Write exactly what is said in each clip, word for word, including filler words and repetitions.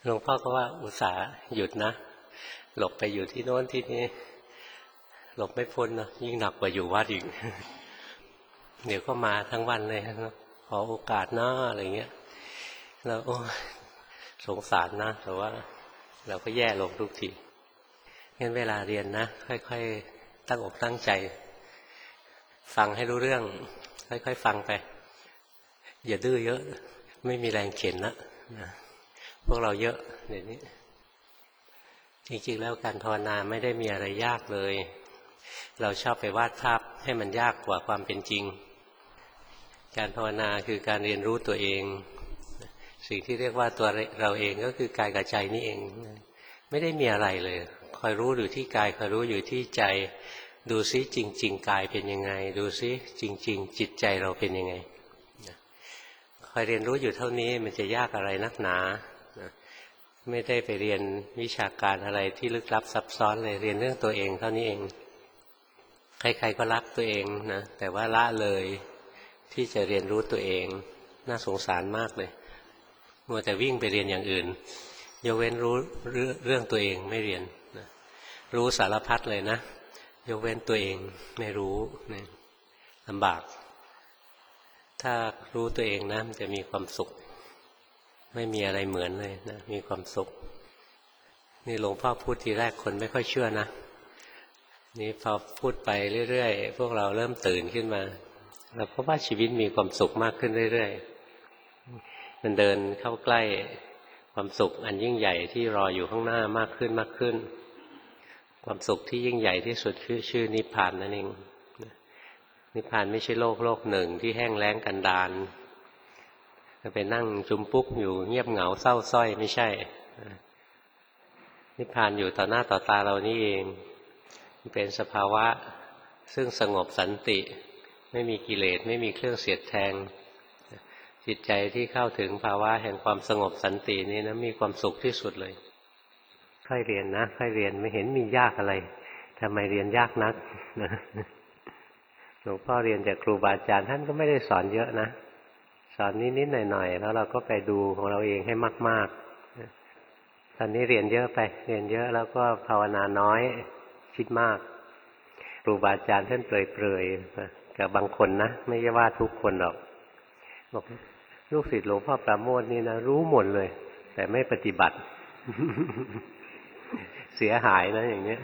หลวงพ่อก็ว่าอุตส่าห์หยุดนะหลบไปอยู่ที่โน้นที่นี้หลบไม่พ้นนะยิ่งหนักกว่าอยู่วัดอีก เดี๋ยวก็มาทั้งวันเลยนะขอโอกาสนะอะไรเงี้ยแล้วโอ้สงสารนะแต่ว่าเราก็แย่ลงทุกทีงั้นเวลาเรียนนะค่อยๆตั้งอกตั้งใจฟังให้รู้เรื่องค่อยๆฟังไปอย่าดื้อเยอะไม่มีแรงเข็นนะนะพวกเราเยอะเดี๋ยวนี้จริงๆแล้วการภาวนาไม่ได้มีอะไรยากเลยเราชอบไปวาดภาพให้มันยากกว่าความเป็นจริงการภาวนาคือการเรียนรู้ตัวเองสิ่งที่เรียกว่าตัวเราเองก็คือกายกับใจนี่เองไม่ได้มีอะไรเลยคอยรู้อยู่ที่กายคอยรู้อยู่ที่ใจดูซิจริงๆกายเป็นยังไงดูซิจริงๆจิตใจเราเป็นยังไงคอยเรียนรู้อยู่เท่านี้มันจะยากอะไรนักหนาไม่ได้ไปเรียนวิชาการอะไรที่ลึกลับซับซ้อนเลยเรียนเรื่องตัวเองเท่านี้เองใครๆก็รักตัวเองนะแต่ว่าละเลยที่จะเรียนรู้ตัวเองน่าสงสารมากเลยมัวแต่วิ่งไปเรียนอย่างอื่นยกเว้นรู้เรื่องตัวเองไม่เรียนนะรู้สารพัดเลยนะยกเว้นตัวเองไม่รู้นะลำบากถ้ารู้ตัวเองนะมันจะมีความสุขไม่มีอะไรเหมือนเลยนะมีความสุขนี่หลวงพ่อพูดทีแรกคนไม่ค่อยเชื่อนะนี่พอพูดไปเรื่อยๆพวกเราเริ่มตื่นขึ้นมาเราพบว่าชีวิตมีความสุขมากขึ้นเรื่อยๆมันเดินเข้าใกล้ความสุขอันยิ่งใหญ่ที่รออยู่ข้างหน้ามากขึ้นมากขึ้นความสุขที่ยิ่งใหญ่ที่สุดคือชื่อนิพพานนั่นเองนิพพานไม่ใช่โลกโลกหนึ่งที่แห้งแล้งกันดารจะไปนั่งจุมปุ๊กอยู่เงียบเหงาเศร้าส้อยไม่ใช่นิพพานอยู่ต่อหน้าต่อตาเรานี่เองเป็นสภาวะซึ่งสงบสันติไม่มีกิเลสไม่มีเครื่องเสียดแทงจิตใจที่เข้าถึงภาวะแห่งความสงบสันตินี้นะมีความสุขที่สุดเลยค่อยเรียนนะค่อยเรียนไม่เห็นมียากอะไรทำไมเรียนยากนักหลวงพ่อเรียนจากครูบาอาจารย์ท่านก็ไม่ได้สอนเยอะนะสอนนิดๆหน่อยๆแล้วเราก็ไปดูของเราเองให้มากๆตอนนี้เรียนเยอะไปเรียนเยอะแล้วก็ภาวนาน้อยคิดมากครูบาอาจารย์ท่านเปรยๆกับบางคนนะไม่ใช่ว่าทุกคนหรอกบอกลูกศิษย์หลวงพ่อปราโมทนี่นะรู้หมดเลยแต่ไม่ปฏิบัติ เสียหายนะอย่างนี้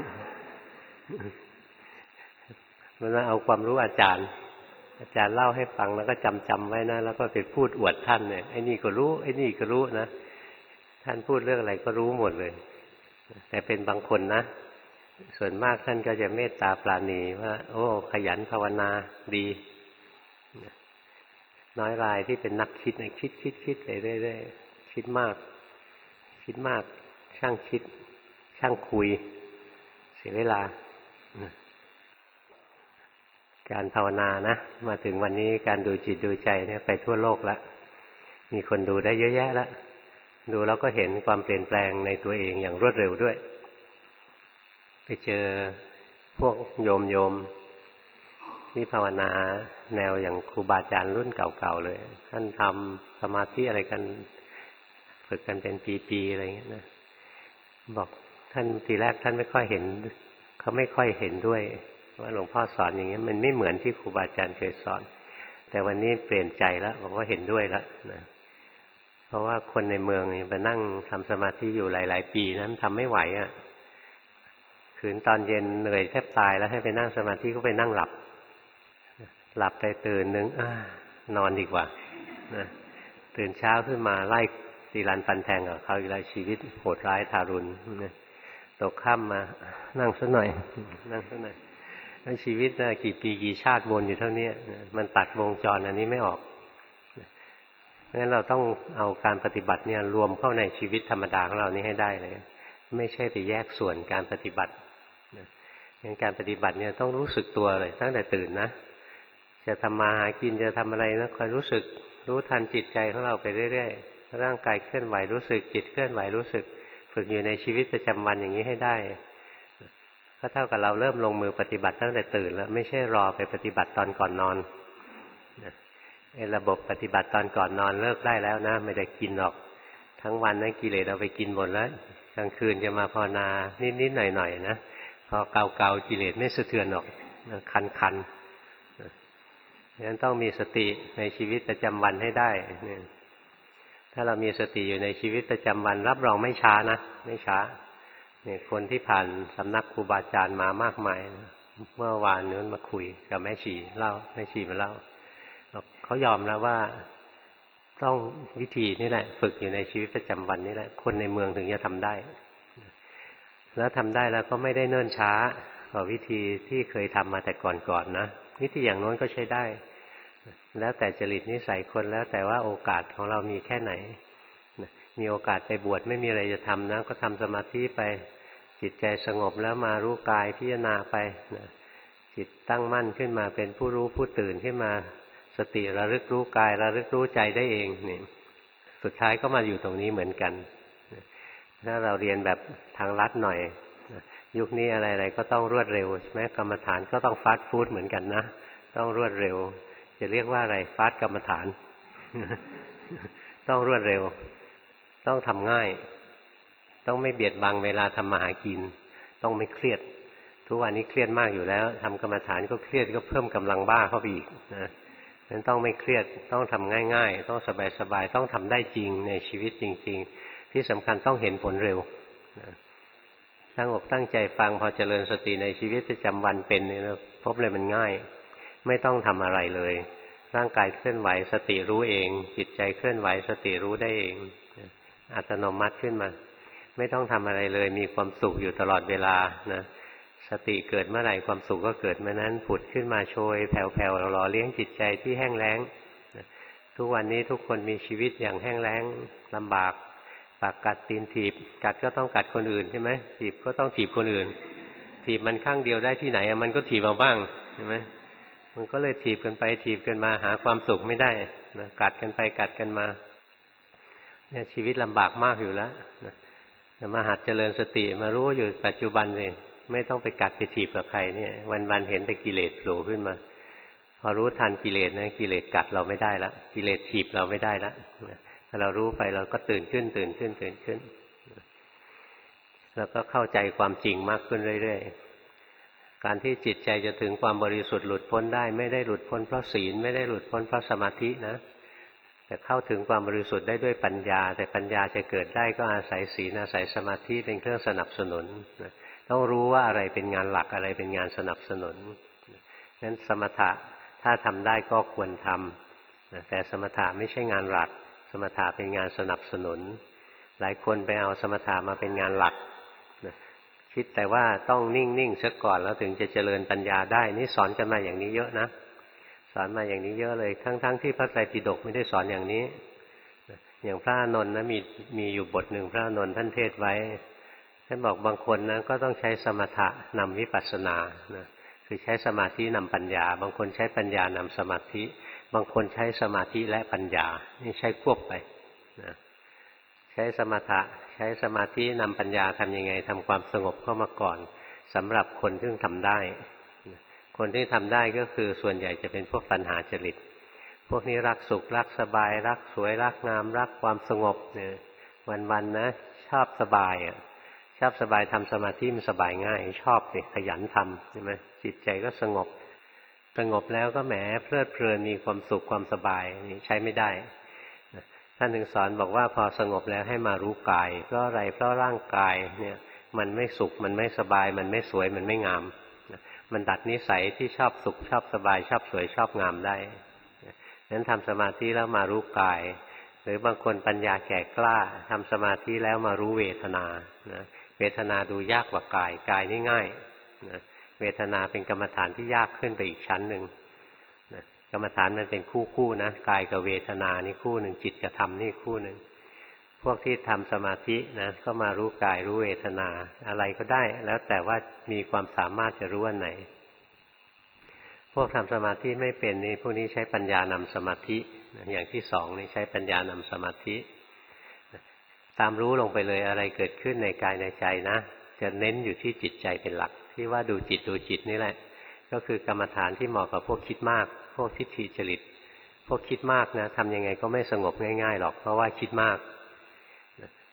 มันเอาความรู้อาจารย์อาจารย์เล่าให้ฟังแล้วก็จำจำไว้นะแล้วก็ไปพูดอวดท่านเนี่ยไอ้นี่ก็รู้ไอ้นี่ก็รู้นะท่านพูดเรื่องอะไรก็รู้หมดเลยแต่เป็นบางคนนะส่วนมากท่านก็จะเมตตาปราณีว่าโอ้ขยันภาวนาดีน้อยรายที่เป็นนักคิดนะคิดคิดคิดไปเรื่อยๆคิดมากคิดมากช่างคิดช่างคุยเสียเวลาการภาวนานะมาถึงวันนี้การดูจิตดูใจเนี่ยไปทั่วโลกแล้วมีคนดูได้เยอะแยะแล้วดูแล้วก็เห็นความเปลี่ยนแปลงในตัวเองอย่างรวดเร็วด้วยไปเจอพวกโยมโยมที่ภาวนาแนวอย่างครูบาอาจารย์รุ่นเก่าๆเลยท่านทำสมาธิอะไรกันฝึกกันเป็นปีๆอะไรอย่างเงี้ยนะบอกท่านทีแรกท่านไม่ค่อยเห็นเขาไม่ค่อยเห็นด้วยว่าหลวงพ่อสอนอย่างเงี้ยมันไม่เหมือนที่ครูบาอาจารย์เคยสอนแต่วันนี้เปลี่ยนใจแล้วบอกว่าเห็นด้วยแล้วนะเพราะว่าคนในเมืองนี่ไปนั่งทำสมาธิอยู่หลายๆปีนั้นทำไม่ไหวอ่ะคืนตอนเย็นเหนื่อยแทบตายแล้วให้ไปนั่งสมาธิก็ไปนั่งหลับหลับไปตื่นนึงนอนดีกว่านะตื่นเช้าขึ้นมาไล่ตีรันฟันแทงกับเขาอีกแล้วชีวิตโหดร้ายทารุณนะตกค่ำมานั่งสักหน่อยนั่งสักหน่อยแล้วชีวิตนะกี่ปีกี่ชาติวนอยู่เท่านี้มันตัดวงจรอันนี้ไม่ออกเพราะฉะนั้นเราต้องเอาการปฏิบัติเนี่ยรวมเข้าในชีวิตธรรมดาของเรานี้ให้ได้เลยไม่ใช่ไปแยกส่วนการปฏิบัติงั้นการปฏิบัติเนี่ยต้องรู้สึกตัวเลยตั้งแต่ตื่นนะจะทำมาหากินจะทำอะไรนะคอยรู้สึกรู้ทันจิตใจของเราไปเรื่อยๆร่างกายเคลื่อนไหวรู้สึกจิตเคลื่อนไหวรู้สึกฝึกอยู่ในชีวิตประจำวันอย่างนี้ให้ได้ก็เท่ากับเราเริ่มลงมือปฏิบัติตั้งแต่ตื่นแล้วไม่ใช่รอไปปฏิบัติตอนก่อนนอนไอ้ระบบปฏิบัติตอนก่อนนอนเลิกได้แล้วนะไม่ได้กินหรอกทั้งวันนั้นกิเลสเอาไปกินหมดแล้วกลางคืนจะมาภาวนานิดๆหน่อยๆนะพอเกาๆกิเลสไม่สะเทือนหรอกคันๆฉะนั้นต้องมีสติในชีวิตประจำวันให้ได้ถ้าเรามีสติอยู่ในชีวิตประจำวันรับรองไม่ช้านะไม่ช้าเนี่ยคนที่ผ่านสำนักครูบาอาจารย์มามากมายนะเมื่อวานนู้นมาคุยกับแม่ชีเล่าแม่ชีมาเล่าเขายอมแล้วว่าต้องวิธีนี่แหละฝึกอยู่ในชีวิตประจำวันนี่แหละคนในเมืองถึงจะทำได้แล้วทำได้แล้วก็ไม่ได้เนิ่นช้ากว่าวิธีที่เคยทำมาแต่ก่อนๆนะวิธีอย่างโน้นก็ใช้ได้แล้วแต่จริตนิสัยคนแล้วแต่ว่าโอกาสของเรามีแค่ไหนมีโอกาสไปบวชไม่มีอะไรจะทำนะก็ทำสมาธิไปจิตใจสงบแล้วมารู้กายพิจารณาไปจิตตั้งมั่นขึ้นมาเป็นผู้รู้ผู้ตื่นขึ้นมาสติระลึกรู้กายระลึกรู้ใจได้เองนี่สุดท้ายก็มาอยู่ตรงนี้เหมือนกันถ้าเราเรียนแบบทางลัดหน่อยยุคนี้อะไรๆก็ต้องรวดเร็วใช่ไหมกรรมฐานก็ต้องฟาสต์ฟู้ดเหมือนกันนะต้องรวดเร็วจะเรียกว่าอะไรฟาสต์กรรมฐาน ต้องรวดเร็วต้องทำง่ายต้องไม่เบียดบังเวลาทำมาหากินต้องไม่เครียดทุกวันนี้เครียดมากอยู่แล้วทำกรรมฐานก็เครียดก็เพิ่มกำลังบ้าเข้าไปอีกนะนั้นต้องไม่เครียดต้องทำง่ายๆต้องสบายๆต้องทำได้จริงในชีวิตจริงๆที่สำคัญต้องเห็นผลเร็วนะตั้งอกตั้งใจฟังพอเจริญสติในชีวิตประจำวันเป็นเนี่ยพบเลยมันง่ายไม่ต้องทำอะไรเลยร่างกายเคลื่อนไหวสติรู้เองจิตใจเคลื่อนไหวสติรู้ได้เองอัตโนมัติขึ้นมาไม่ต้องทำอะไรเลยมีความสุขอยู่ตลอดเวลานะสติเกิดเมื่อไหร่ความสุขก็เกิดเมื่อนั้นผุดขึ้นมาโชยแผ่วๆหล่อเลี้ยงจิตใจที่แห้งแล้งทุกวันนี้ทุกคนมีชีวิตอย่างแห้งแล้งลำบากปากกัดตีนถีบกัดก็ต้องกัดคนอื่นใช่ไหมถีบก็ต้องถีบคนอื่นถีบมันข้างเดียวได้ที่ไหนมันก็ถีบเอาบ้างใช่ไหมมันก็เลยถีบกันไปถีบกันมาหาความสุขไม่ได้นะกัดกันไปกัดกันมาเนี่ยชีวิตลำบากมากอยู่แล้วนะแต่มาหัดเจริญสติมารู้อยู่ปัจจุบันเลยไม่ต้องไปกัดไปถีบกับใครเนี่ยวันๆเห็นแต่กิเลสโผล่ขึ้นมาพอรู้ทันกิเลสนะกิเลสกัดเราไม่ได้ละกิเลสถีบเราไม่ได้ละถ้าเรารู้ไปเราก็ตื่นขึ้นตื่นขึ้นตื่นขึ้นแล้วก็เข้าใจความจริงมากขึ้นเรื่อยๆการที่จิตใจจะถึงความบริสุทธิ์หลุดพ้นได้ไม่ได้หลุดพ้นเพราะศีลไม่ได้หลุดพ้นเพราะสมาธินะแต่เข้าถึงความบริสุทธิ์ได้ด้วยปัญญาแต่ปัญญาจะเกิดได้ก็อาศัยศีลอาศัยสมาธิเป็นเครื่องสนับสนุนต้องรู้ว่าอะไรเป็นงานหลักอะไรเป็นงานสนับสนุนนั้นสมถะถ้าทำได้ก็ควรทำแต่สมถะไม่ใช่งานหลักสมถะเป็นงานสนับสนุนหลายคนไปเอาสมถะมาเป็นงานหลักคิดแต่ว่าต้องนิ่งๆซะก่อนแล้วถึงจะเจริญปัญญาได้นี่สอนกันมาอย่างนี้เยอะนะสอนมาอย่างนี้เยอะเลยทั้งๆที่พระไตรปิฎกไม่ได้สอนอย่างนี้อย่างพระอานนท์นะมีมีอยู่บทหนึ่งพระอานนท์ท่านเทศไว้ท่านบอกบางคนนะก็ต้องใช้สมถะนำวิปัสสนานะคือใช้สมาธินำปัญญาบางคนใช้ปัญญานำสมาธิบางคนใช้สมาธิและปัญญานี่ใช้ควบไปนะใช้สมถะใช้สมาธินำปัญญาทำยังไงทำความสงบเข้ามาก่อนสำหรับคนที่ทำได้คนที่ทำได้ก็คือส่วนใหญ่จะเป็นพวกตัณหาจริตพวกนี้รักสุขรักสบายรักสวยรักงามรักความสงบเนี่ยวันๆนะชอบสบายอ่ะชอบสบายทำสมาธิมันสบายง่ายชอบเนี่ยขยันทำใช่ไหมจิตใจก็สงบสงบแล้วก็แหมเพลิดเพลินมีความสุขความสบายนี่ใช้ไม่ได้ท่านถึงสอนบอกว่าพอสงบแล้วให้มารู้กายเพราะอะไรเพราะร่างกายเนี่ยมันไม่สุขมันไม่สบายมันไม่สวยมันไม่งามมันดัดนิสัยที่ชอบสุขชอบสบายชอบสวยชอบงามได้นั้นทำสมาธิแล้วมารู้กายหรือบางคนปัญญาแก่กล้าทำสมาธิแล้วมารู้เวทนานะเวทนาดูยากกว่ากายกายนี่ง่ายนะเวทนาเป็นกรรมฐานที่ยากขึ้นไปอีกชั้นหนึ่งนะกรรมฐานมันเป็นคู่คู่นะกายกับเวทนานี่คู่หนึ่งจิตกับธรรมนี่คู่หนึ่งพวกที่ทำสมาธินะก็มารู้กายรู้เวทนาอะไรก็ได้แล้วแต่ว่ามีความสามารถจะรู้อันไหนพวกทำสมาธิไม่เป็นนี่พวกนี้ใช้ปัญญานำสมาธิอย่างที่สองนี่ใช้ปัญญานำสมาธิตามรู้ลงไปเลยอะไรเกิดขึ้นในกายในใจนะจะเน้นอยู่ที่จิตใจเป็นหลักที่ว่าดูจิตดูจิตนี่แหละก็คือกรรมฐานที่เหมาะกับพวกคิดมากพวกทิฏฐิจริตพวกคิดมากนะทำยังไงก็ไม่สงบง่ายๆหรอกเพราะว่าคิดมาก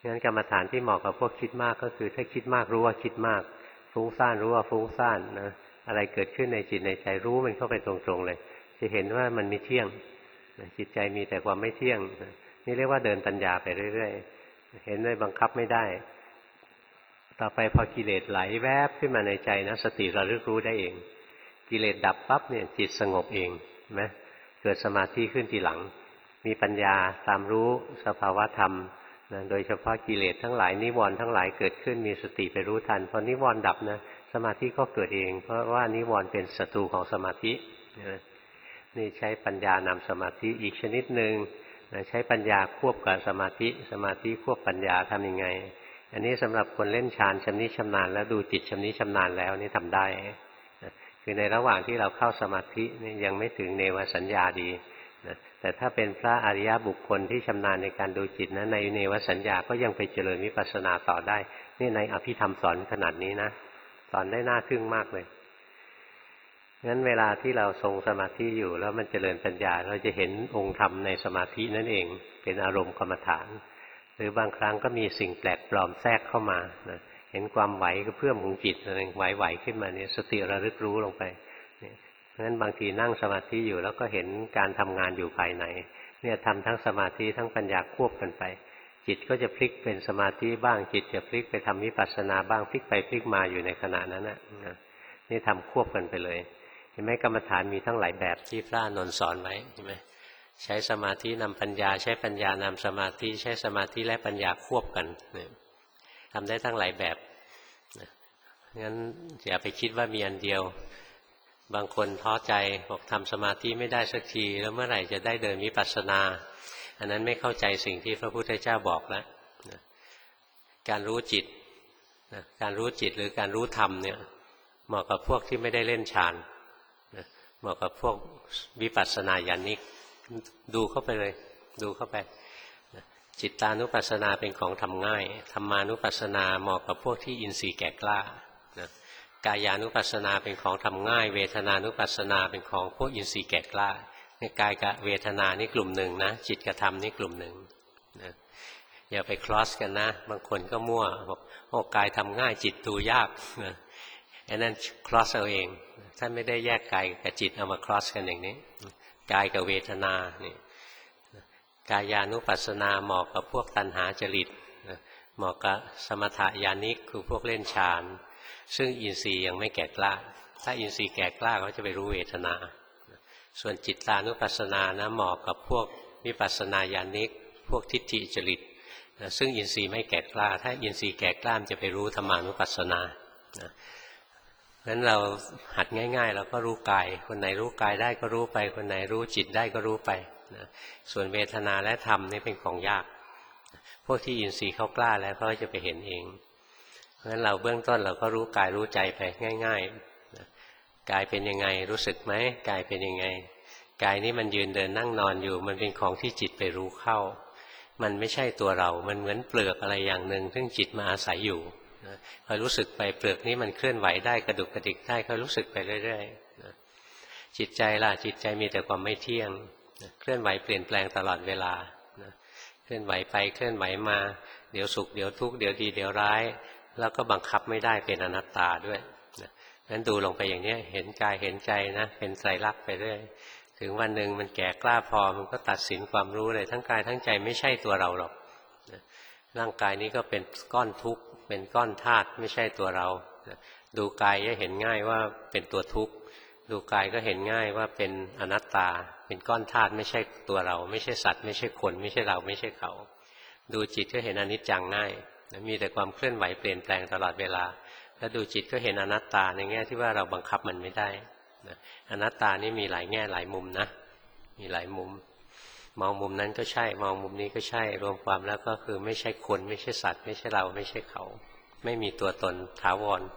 งั้นกรรมฐานที่เหมาะกับพวกคิดมากก็คือถ้าคิดมากรู้ว่าคิดมากฟุ้งซ่านรู้ว่าฟุ้งซ่านนะอะไรเกิดขึ้นในจิตในใจรู้มันเข้าไปตรงๆเลยจะเห็นว่ามันไม่เที่ยงจิตใจมีแต่ความไม่เที่ยงนี่เรียกว่าเดินปัญญาไปเรื่อยๆเห็นเลยบังคับไม่ได้ต่อไปพอกิเลสไหลแวบขึ้นมาในใจนะสติระลึกรู้ได้เองกิเลสดับปั๊บเนี่ยจิตสงบเองนะเกิดสมาธิขึ้นทีหลังมีปัญญาตามรู้สภาวะธรรมนะโดยเฉพาะกิเลสทั้งหลายนิวรณ์ทั้งหลายเกิดขึ้นมีสติไปรู้ทันพอนิวรณ์ดับนะสมาธิก็เกิดเองเพราะว่านิวรณ์เป็นศัตรูของสมาธินะนี่ใช้ปัญญานำสมาธิอีกชนิดหนึ่งนะใช้ปัญญาควบกับสมาธิสมาธิควบปัญญาทำยังไงอันนี้สำหรับคนเล่นฌานชำนิชำนาญแล้วดูจิตชำนิชำนาญแล้วนี่ทำได้นะคือในระหว่างที่เราเข้าสมาธินี่ยังไม่ถึงเนวสัญญาดีนะแต่ถ้าเป็นพระอริยบุคคลที่ชำนาญในการดูจิตนะในเนวสัญญาก็ยังไปเจริญวิปัสสนาต่อได้นี่ในอภิธรรมสอนขนาดนี้นะสอนได้น่าทึ่งมากเลยงั้นเวลาที่เราทรงสมาธิอยู่แล้วมันเจริญปัญญาเราจะเห็นองค์ธรรมในสมาธินั่นเองเป็นอารมณ์กรรมฐานหรือบางครั้งก็มีสิ่งแปลกปลอมแทรกเข้ามานะเห็นความไหวก็เพื่อมของจิตอะไรไหวๆขึ้นมาเนี่ยสติระลึกรู้ลงไปเพราะฉะนั้นบางทีนั่งสมาธิอยู่แล้วก็เห็นการทำงานอยู่ภายในเนี่ยทำทั้งสมาธิทั้งปัญญาควบกันไปจิตก็จะพลิกเป็นสมาธิบ้างจิตจะพลิกไปทำวิปัสสนาบ้างพลิกไปพลิกมาอยู่ในขณะนั้นนะนี่ทำควบกันไปเลยเห็นไหมกรรมฐานมีทั้งหลายแบบที่พระอานนท์สอนไว้เห็นไหมใช้สมาธินำปัญญาใช้ปัญญานำสมาธิใช้สมาธิและปัญญาควบกันทำได้ทั้งหลายแบบงั้นอย่าไปคิดว่ามีอันเดียวบางคนท้อใจบอกทำสมาธิไม่ได้สักทีแล้วเมื่อไหร่จะได้เดินวิปัสสนาอันนั้นไม่เข้าใจสิ่งที่พระพุทธเจ้าบอกแล้วการรู้จิตการรู้จิตหรือการรู้ธรรมเนี่ยเหมาะกับพวกที่ไม่ได้เล่นฌานเหมาะกับพวกวิปัสสนาญาณิกดูเข้าไปเลยดูเข้าไปจิตตานุปัสสนาเป็นของทำง่ายธรรมานุปัสสนาเหมาะกับพวกที่อินทรีย์แก่กล้ากายานุปัสสนาเป็นของทำง่ายเวทนานุปัสสนาเป็นของพวกอินทรีย์แก่กล้าในกายกับเวทนานี่กลุ่มหนึ่งนะจิตกับธรรมนี่กลุ่มหนึ่งนะอย่าไปคลอสกันนะบางคนก็มั่วบอกโอ้กายทำง่ายจิตดูยากนะอันนั้นคลอสเอาเองท่านไม่ได้แยกกายกับจิตเอามาคลอสกันอย่างนี้กายกับเวทนานี่กายานุปัสสนาเหมาะกับพวกตัณหาจริตเหมาะกับสมถญาณิกคือพวกเล่นฌานซึ่งอินทรีย์ยังไม่แก่กล้าถ้าอินทรีย์แก่กล้าเขาจะไปรู้เวทนาส่วนจิตตานุปัสสนานะเหมาะกับพวกวิปัสสนาญาณิกพวกทิฏฐิจริตซึ่งอินทรีย์ไม่แก่กล้าถ้าอินทรีย์แก่กล้าจะไปรู้ธรรมานุปัสสนางั้นเราหัดง่ายๆเราก็รู้กายคนไหนรู้กายได้ก็รู้ไปคนไหนรู้จิตได้ก็รู้ไปนะส่วนเวทนาและธรรมนี่เป็นของยากพวกที่อินทรีย์เขากล้าแล้วเขาจะไปเห็นเองเพราะฉะนั้นเราเบื้องต้นเราก็รู้กายรู้ใจไปง่ายๆนะกายเป็นยังไงรู้สึกไหมกายเป็นยังไงกายนี้มันยืนเดินนั่งนอนอยู่มันเป็นของที่จิตไปรู้เข้ามันไม่ใช่ตัวเรามันเหมือนเปลือกอะไรอย่างหนึ่งซึ่งจิตมาอาศัยอยู่คอยรู้สึกไปเปลือกนี้มันเคลื่อนไหวได้กระดุกกระดิกได้คอยรู้สึกไปเรื่อยๆจิตใจล่ะจิตใจมีแต่ความไม่เที่ยงเคลื่อนไหวเปลี่ยนแปลงตลอดเวลาเคลื่อนไหวไปเคลื่อนไหวมาเดี๋ยวสุขเดี๋ยวทุกข์เดี๋ยวดีเดี๋ยวร้ายแล้วก็บังคับไม่ได้เป็นอนัตตาด้วยงั้นดูลงไปอย่างนี้เห็นกายเห็นใจนะเป็นไตรลักษณ์ไปเรื่อยถึงวันหนึ่งมันแก่กล้าพอมันก็ตัดสินความรู้เลยทั้งกายทั้งใจไม่ใช่ตัวเราหรอกร่างกายนี้ก็เป็นก้อนทุกข์เป็นก้อนธาตุไม่ใช่ตัวเราดูกายก็เห็นง่ายว่าเป็นตัวทุกข์ดูกายก็เห็นง่ายว่าเป็นอนัตตาเป็นก้อนธาตุไม่ใช่ตัวเราไม่ใช่สัตว์ไม่ใช่คนไม่ใช่เราไม่ใช่เขาดูจิตก็เห็นอนิจจังง่ายมีแต่ความเคลื่อนไหวเปลี่ยนแปลงตลอดเวลาแล้วดูจิตก็เห็นอนัตตาในแง่ที่ว่าเราบังคับมันไม่ได้อนัตตานี่มีหลายแง่หลายมุมนะมีหลายมุมมองมุมนั้นก็ใช่มองมุมนี้ก็ใช่รวมความแล้วก็คือไม่ใช่คนไม่ใช่สัตว์ไม่ใช่เราไม่ใช่เขาไม่มีตัวตนถาวร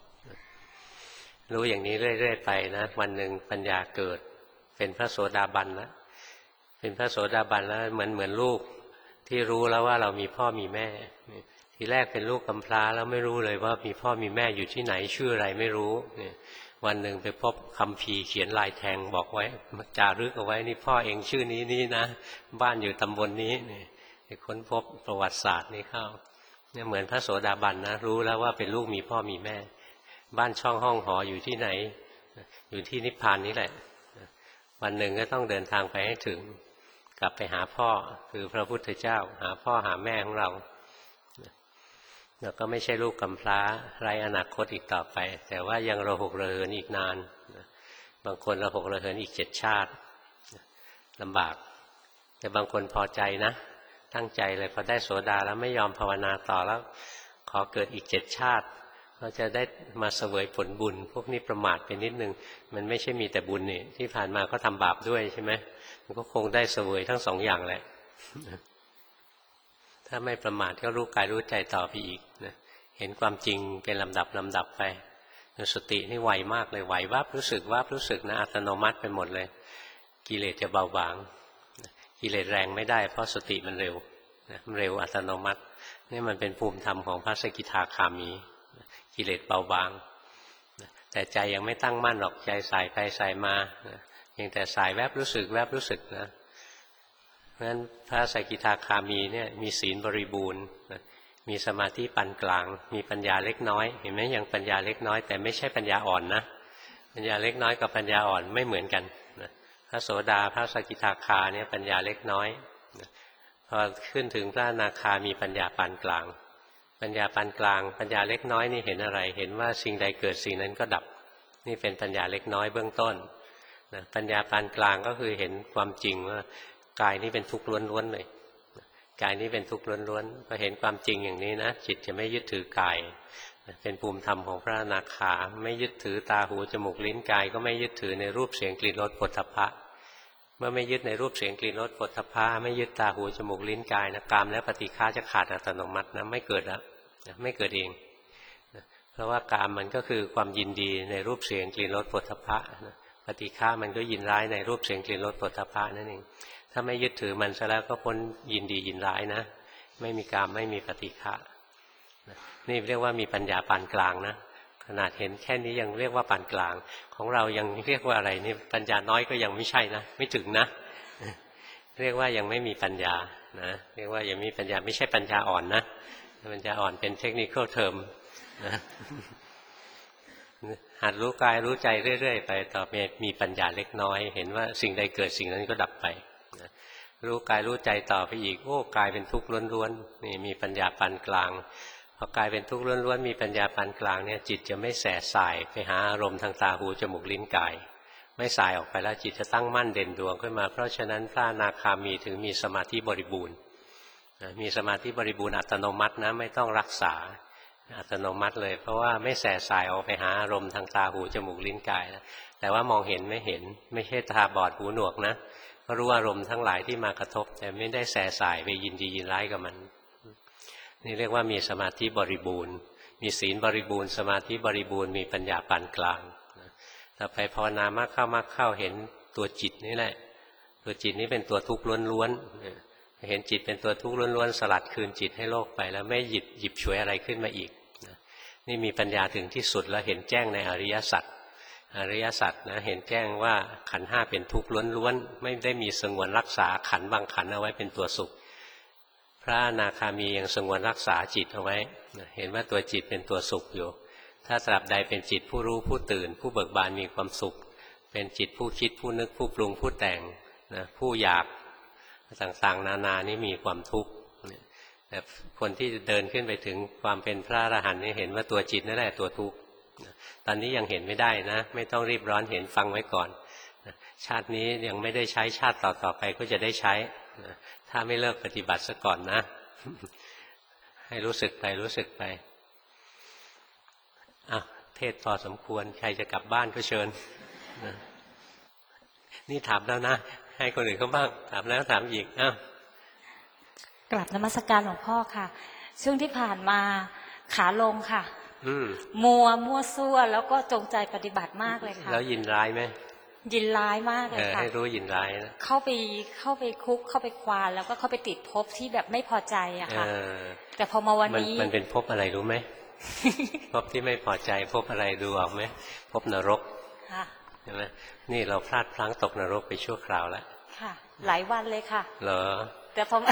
รู้อย่างนี้เรื่อยๆไปนะวันหนึ่งปัญญาเกิดเป็นพระโสดาบันแล้วเป็นพระโสดาบันแล้วเหมือนเหมือนลูกที่รู้แล้วว่าเรามีพ่อมีแม่ทีแรกเป็นลูกกำพร้าแล้วไม่รู้เลยว่ามีพ่อมีแม่อยู่ที่ไหนชื่ออะไรไม่รู้เนี่ยวันหนึ่งไปพบคัมภีร์เขียนลายแทงบอกไว้จารึกเอาไว้นี่พ่อเองชื่อนี้นี่นะบ้านอยู่ตำบลนี้เนี่ยค้นพบประวัติศาสตร์นี้เข้าเนี่ยเหมือนพระโสดาบันนะรู้แล้วว่าเป็นลูกมีพ่อมีแม่บ้านช่องห้องหออยู่ที่ไหนอยู่ที่นิพพานนี้แหละวันหนึ่งก็ต้องเดินทางไปให้ถึงกลับไปหาพ่อคือพระพุทธเจ้าหาพ่อหาแม่ของเราแล้วก็ไม่ใช่ลูกกำพร้าไร้อนาคตอีกต่อไปแต่ว่ายังระหกระเหินอีกนานบางคนระหกระเหินอีกเจ็ดชาติลำบากแต่บางคนพอใจนะตั้งใจเลยพอได้โสดาแล้วไม่ยอมภาวนาต่อแล้วขอเกิดอีกเจ็ดชาติเราจะได้มาเสวยผลบุญพวกนี้ประมาทไปนิดนึงมันไม่ใช่มีแต่บุญนี่ที่ผ่านมาก็ทำบาปด้วยใช่ไหมมันก็คงได้เสวยทั้งสองอย่างแหละถ้าไม่ประมาทก็รู้กายรู้ใจต่อไปอีกนะเห็นความจริงเป็นลำดับลำดับไปสตินี่ไวมากเลยไหววับรู้สึกวับรู้สึกนะอัตโนมัติไปหมดเลยกิเลสจะเบาบางกิเลสแรงไม่ได้เพราะสติมันเร็วมันเร็วอัตโนมัตินี่มันเป็นภูมิธรรมของพระสกิทาคามีกิเลสเบาบางแต่ใจยังไม่ตั้งมั่นหรอกใจสายไปสายมาเพียงแต่สายแวบรู้สึกแวบรู้สึกนะเพราะฉะนั้นพระสกิทาคามีเนี่ยมีศีลบริบูรณ์มีสมาธิปานกลางมีปัญญาเล็กน้อยเห็นไหมยังปัญญาเล็กน้อยแต่ไม่ใช่ปัญญาอ่อนนะปัญญาเล็กน้อยกับปัญญาอ่อนไม่เหมือนกันพระโสดาพระสกิทาคาเนี่ยปัญญาเล็กน้อยพอขึ้นถึงพระอนาคามีปัญญาปานกลางปัญญาปานกลางปัญญาเล็กน้อยนี่เห็นอะไรเห็นว่าสิ่งใดเกิดสิ่งนั้นก็ดับนี่เป็นปัญญาเล็กน้อยเบื้องต้นนะปัญญาปานกลางก็คือเห็นความจริงว่ากายนี้เป็นทุกข์ล้วนๆเลยกายนี้เป็นทุกข์ล้วนๆพอเห็นความจริงอย่างนี้นะจิตจะไม่ยึดถือกายเป็นภูมิธรรมของพระอนาคาไม่ยึดถือตาหูจมูกลิ้นกายก็ไม่ยึดถือในรูปเสียงกลิ่นรสโผฏฐัพพะเมื่อไม่ยึดในรูปเสียงกลิ่นรสโผฏฐัพพะไม่ยึดตาหูจมูกลิ้นกายนะกามและปฏิฆาจะขาดอัตโนมัตินะไม่เกิดแล้วไม่เกิดเองเพราะว่ากามมันก็คือความยินดีในรูปเสียงกลิ่นรสโผฏฐัพพะปฏิฆามันก็ยินร้ายในรูปเสียงกลิ่นรสโผฏฐัพพะนั่นเองถ้าไม่ยึดถือมันซะแล้วก็พ้นยินดียินร้ายนะไม่มีกามไม่มีปฏิฆะนี่เรียกว่ามีปัญญาปานกลางนะขนาดเห็นแค่นี้ยังเรียกว่าปานกลางของเรายังเรียกว่าอะไรนี่ปัญญาน้อยก็ยังไม่ใช่นะไม่ถึงนะเรียกว่ายังไม่มีปัญญานะเรียกว่ายังมีปัญญาไม่ใช่ปัญญาอ่อนนะปัญญาอ่อนเป็นเทคนิคเทอมนะหัดรู้กายรู้ใจเรื่อยๆไปต่อไปมีปัญญาเล็กน้อยเห็นว่าสิ่งใดเกิดสิ่งนั้นก็ดับไปนะรู้กายรู้ใจต่อไปอีกโอ้กายเป็นทุกข์ล้วนๆนี่มีปัญญาปานกลางพอกายเป็นทุกข์ล้วนๆมีปัญญาปานกลางเนี่ยจิตจะไม่แส่สายไปหาอารมณ์ทางตาหูจมูกลิ้นกายไม่สายออกไปแล้วจิตจะตั้งมั่นเด่นดวงขึ้นมาเพราะฉะนั้นพระอนาคามีถึงมีสมาธิบริบูรณ์มีสมาธิบริบูรณ์อัตโนมัตินะไม่ต้องรักษาอัตโนมัติเลยเพราะว่าไม่แส่สายออกไปหาอารมณ์ทางตาหูจมูกลิ้นกายนะแต่ว่ามองเห็นไม่เห็นไม่ใช่ตาบอดหูหนวกนะก็รู้อารมณ์ทั้งหลายที่มากระทบแต่ไม่ได้แส่สายไปยินดียินร้ายกับมันนี่เรียกว่ามีสมาธิบริบูรณ์มีศีลบริบูรณ์สมาธิบริบูรณ์มีปัญญาปานกลางต่อไปภาวนามากเข้ามากเข้าเห็นตัวจิตนี่แหละตัวจิตนี้เป็นตัวทุกข์ล้วนๆเห็นจิตเป็นตัวทุกข์ล้วนๆสลัดคืนจิตให้โลกไปแล้วไม่หยิบหยิบฉวยอะไรขึ้นมาอีกนี่มีปัญญาถึงที่สุดแล้วเห็นแจ้งในอริยสัจอริยสัจนะเห็นแจ้งว่าขันธ์ห้าเป็นทุกข์ล้วนๆไม่ได้มีสงวนรักษาขันธ์บางขันธ์เอาไว้เป็นตัวสุขพระอนาคามียังสงวนรักษาจิตเอาไว้เห็นว่าตัวจิตเป็นตัวสุขอยู่ถ้าตราบใดเป็นจิตผู้รู้ผู้ตื่นผู้เบิกบานมีความสุขเป็นจิตผู้คิดผู้นึกผู้ปรุงผู้แต่งนะผู้อยากต่างๆนานานี่มีความทุกข์แต่คนที่เดินขึ้นไปถึงความเป็นพระอรหันต์นี่เห็นว่าตัวจิตนั่นแหละตัวทุกข์ตอนนี้ยังเห็นไม่ได้นะไม่ต้องรีบร้อนเห็นฟังไว้ก่อนชาตินี้ยังไม่ได้ใช้ชาติต่อๆไปก็จะได้ใช้ถ้าไม่เลิกปฏิบัติซะก่อนนะให้รู้สึกไปรู้สึกไปอ่ะเทศพอสมควรใครจะกลับบ้านก็เชิญนี่ถามแล้วนะให้คนอื่นเขาบ้างถามแล้วถามอีกอ้าวกลับนมัสการหลวงพ่อค่ะช่วงที่ผ่านมาขาลงค่ะมัวมั่วซั่วแล้วก็จงใจปฏิบัติมากเลยค่ะแล้วยินร้ายไหมยินร้ายมากเลยค่ะให้รู้ยินร้ายนะเข้าไปเข้าไปคุกเข้าไปควานแล้วก็เข้าไปติดภพที่แบบไม่พอใจอะค่ะแต่พอมาวันนี้มันเป็นภพอะไรรู้ไหมภพที่ไม่พอใจภพอะไรดูออกไหมภพนรกใช่ไหมนี่เราพลาดพลั้งตกนรกไปชั่วคราวแล้วค่ะหลายวันเลยค่ะเหรอแต่พอ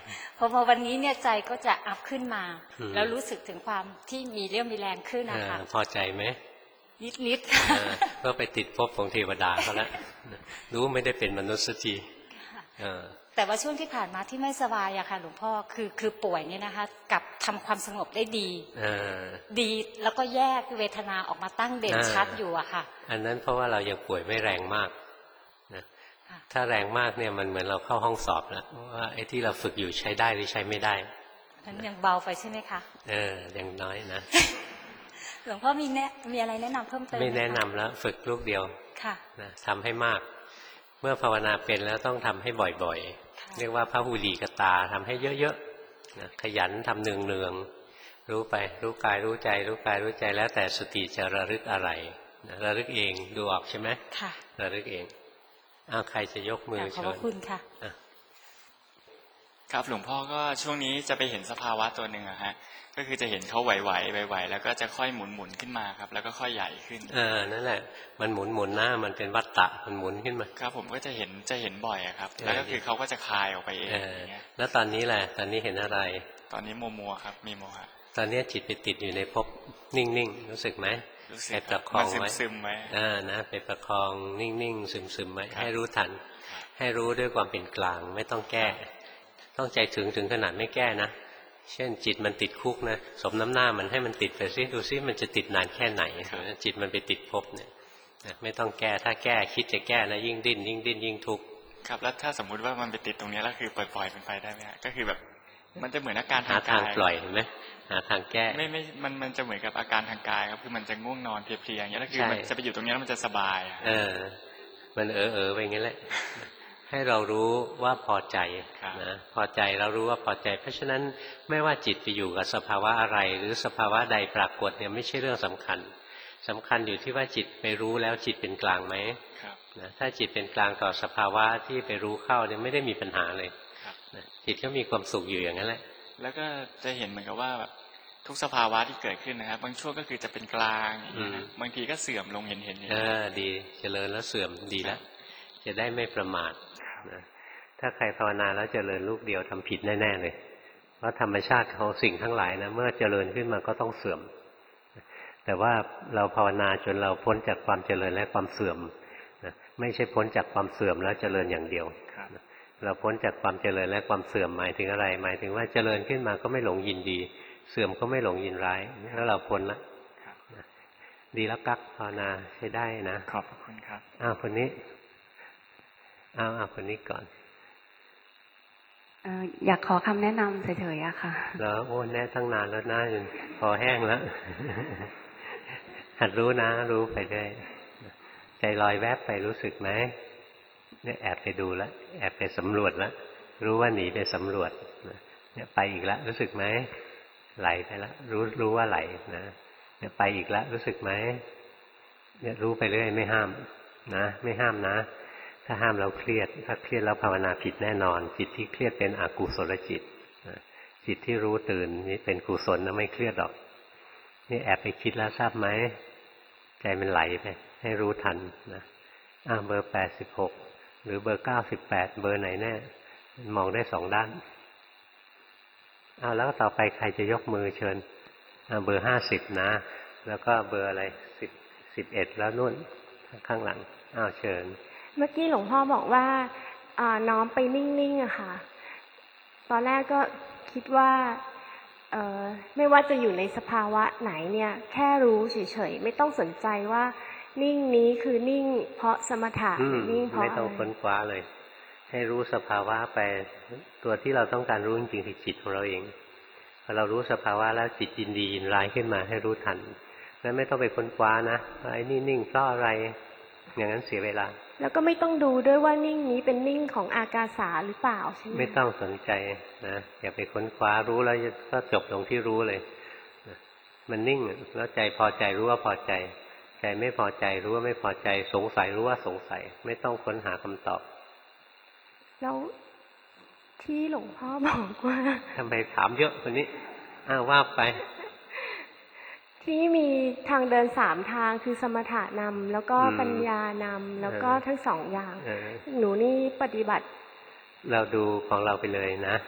พอมาวันนี้เนี่ยใจก็จะอัพขึ้นมาอืมแล้วรู้สึกถึงความที่มีเรี่ยวมีแรงขึ้นเอนะอคะพอใจไหมนิดนิดเออก็ไปติดภพของเทวดาเขาแล้วรู้ไม่ได้เป็นมนุษย์สักทีเออแต่ว่าช่วงที่ผ่านมาที่ไม่สบายอะค่ะหลวงพ่อคือคือป่วยเนี่ยนะคะกลับทำความสงบได้ดีเออดีแล้วก็แยกเวทนาออกมาตั้งเด่นอ่าชัดอยู่อะค่ะอันนั้นเพราะว่าเรายังป่วยไม่แรงมากนะค่ะถ้าแรงมากเนี่ยมันเหมือนเราเข้าห้องสอบแล้วว่าไอ้ที่เราฝึกอยู่ใช้ได้หรือใช้ไม่ได้นั้นยังเบาไปใช่ไหมคะเออยังน้อยนะหลวงพ่อมีแนะมีอะไรแนะนำเพิ่มเติมหไม่คแนะนำแล้วฝึกลูกเดียวค่ะนะทำให้มาก เมื่อภาวนาเป็นแล้วต้องทำให้บ่อยค่ะๆ เรียกว่าพระหูลีกตาทำให้เยอะๆนะขยันทำเนืองๆรู้ไปรู้กายรู้ใจรู้กายรู้ใจแล้วแต่สติจะระลึกอะไรนะระลึกเองดูออกใช่ไหมค่ะระลึกเองอ้าวใครจะยกมือขอบเชิพระญคุณค่ะอ่ะครับหลวงพ่อก็ช่วงนี้จะไปเห็นสภาวะตัวหนึ่งอะฮะก็คือจะเห็นเขาไหวๆไหวๆแล้วก็จะค่อยหมุนหมุนๆขึ้นมาครับแล้วก็ค่อยใหญ่ขึ้นเออนั่นแหละมันหมุนหมุนๆนะมันเป็นวัฏฏะมันหมุนขึ้นมาครับผมก็จะเห็นจะเห็นบ่อยอะครับเออแล้วก็คือเขาก็จะคลายออกไปเองเอออย่างเงี้ยแล้วตอนนี้แหละตอนนี้เห็นอะไรตอนนี้มัวมัวๆครับมีโมหะตอนนี้จิตไปติดอยู่ในภพนิ่งๆรู้สึกไหมรู้สึกไปคปรัระบคอมันงไว้ซึมๆไว้อ่านะไปประคองนิ่งๆซึมๆไว้ครับให้รู้ทัน ให้รู้ด้วยความเป็นกลางไม่ต้องแก้ ต้องใจถึงถึงขนาดไม่แก้นะเช่นจิตมันติดคุกนะสมน้ำหน้ามันให้มันติดไปซิดูซิมันจะติดนานแค่ไหนจิตมันไปติดภพเนี่ยนะไม่ต้องแก้ถ้าแก้คิดจะแก้นะยิ่งดิ้นยิ่งดิ้นยิ่งทุกข์ครับแล้วถ้าสมมุติว่ามันไปติดตรงเนี้ยแล้วคือปล่อยๆเป็นไปได้ไหมฮะก็คือแบบ มันจะเหมือนอาการหาทางทางกายปล่อยเห็นไหมหาทางแก้ไม่ไม่มันมันจะเหมือนกับอาการทางกายครับคือมันจะง่วงนอนเพลียๆอย่างเงี้ยแล้วคือใช่มันจะไปอยู่ตรงเนี้ยแล้วมันจะสบายอะเออ มันเออเออไปงั้นแหละ ให้เรารู้ว่าพอใจนะพอใจเรารู้ว่าพอใจ เพราะฉะนั้นไม่ว่าจิตไปอยู่กับสภาวะอะไร หรือสภาวะใดปรากฏเนี่ยไม่ใช่เรื่องสำคัญสำคัญอยู่ที่ว่าจิตไปรู้แล้วจิตเป็นกลางไหมครับนะถ้าจิตเป็นกลางต่อสภาวะที่ไปรู้เข้าเนี่ยไม่ได้มีปัญหาเลยครับนะจิตก็มีความสุขอยู่อย่างนั้นแหละแล้วก็จะเห็นเหมือนกับว่าแบบทุกสภาวะที่เกิดขึ้นนะครับบางช่วงก็คือจะเป็นกลางอย่างเงี้ยนะบางทีก็เสื่อมลงเห็นเห็นอย่างเอเงี้ยอดีเจริญแล้วเสื่อมดีแล้วจะได้ไม่ประมาทนะถ้าใครภาวนาแล้วเจริญลูกเดียวทำผิดแน่ๆเลยเพราะธรรมชาติของสิ่งทั้งหลายนะเมื่อเจริญขึ้นมาก็ต้องเสื่อมแต่ว่าเราภาวนาจนเราพ้นจากความเจริญและความเสื่อมนะไม่ใช่พ้นจากความเสื่อมแล้วเจริญอย่างเดียวครับเราพ้นจากความเจริญและความเสื่อมหมายถึงอะไร หมายถึงว่าเจริญขึ้นมาก็ไม่หลงยินดี เสื่อมก็ไม่หลงยินร้ายแล้วเราพ้นละครับดีแล้วกักภาวนาใช้ได้นะขอบคุณครับอ้าวคนนี้อ้าวอ้าวคนนี้ก่อนเอ่ออยากขอคำแนะนำเฉยๆอะค่ะแล้วโอ้แน่ตั้งนานแล้วนะจนคอแห้งแล้ว หัดรู้นะ รู้ไปได้ใจลอยแวบไปรู้สึกไหมเนี่ยแอบไปดูแล้วแอบไปสำรวจแล้วรู้ว่าหนีไปสำรวจเนี่ยไปอีกแล้วรู้สึกไหมไหลไปแล้วรู้รู้ว่าไหลนะเนี่ยไปอีกแล้วรู้สึกไหมเนี่ยรู้ไปเรื่อยไม่ห้ามนะไม่ห้ามนะถ้าห้ามเราเครียดถ้าเครียดแล้วภาวนาผิดแน่นอนจิตที่เครียดเป็นอกุศลจิตจิตที่รู้ตื่นนี่เป็นกุศลนะไม่เครียดหรอกนี่แอบไปคิดแล้วทราบไหมใจมันไหลไปให้รู้ทันนะอ่าเบอร์แปดสิบหกหรือเบอร์เก้าสิบแปดเบอร์ไหนแน่มองได้สองด้านอ้าวแล้วต่อไปใครจะยกมือเชิญอ่าเบอร์ห้าสิบนะแล้วก็เบอร์อะไรสิบสิบเอ็ดแล้วนู่นข้างหลังอ้าวเชิญเมื่อกี้หลวงพ่อบอกว่าอ่าน้อมไปนิ่งๆอะค่ะ ตอนแรกก็คิดว่าเอ่อไม่ว่าจะอยู่ในสภาวะไหนเนี่ยแค่รู้เฉยๆไม่ต้องสนใจว่านิ่งนี้คือนิ่งเพราะสมถะอืมนิ่งเพราะไม่ต้องอะไรค้นคว้าเลย ให้รู้สภาวะไปตัวที่เราต้องการรู้จริงๆคือจิตของเราเองพอเรารู้สภาวะแล้วจิตยินดียินร้ายขึ้นมาให้รู้ทันแล้วไม่ต้องไปค้นคว้านะว่าไอ้นี่นิ่งเพราะอะไรอย่างนั้นเสียเวลาแล้วก็ไม่ต้องดูด้วยว่านิ่งนี้เป็นนิ่งของอากาสาหรือเปล่าใช่ไหมไม่ต้องสนใจนะอย่าไปค้นคว้ารู้แล้วก็จบลงที่รู้เลยนะมันนิ่งแล้วใจพอใจรู้ว่าพอใจใจไม่พอใจรู้ว่าไม่พอใจสงสัยรู้ว่าสงสัยไม่ต้องค้นหาคำตอบแล้วที่หลวงพ่อบอกว่าทำไมถามเยอะคนนี้อ้าวว่าไปที่มีทางเดินสามทางคือสมถะนำแล้วก็อืมปัญญานำแล้วก็เออทั้งสองอย่างเออหนูนี่ปฏิบัติเราดูของเราไปเลยนะ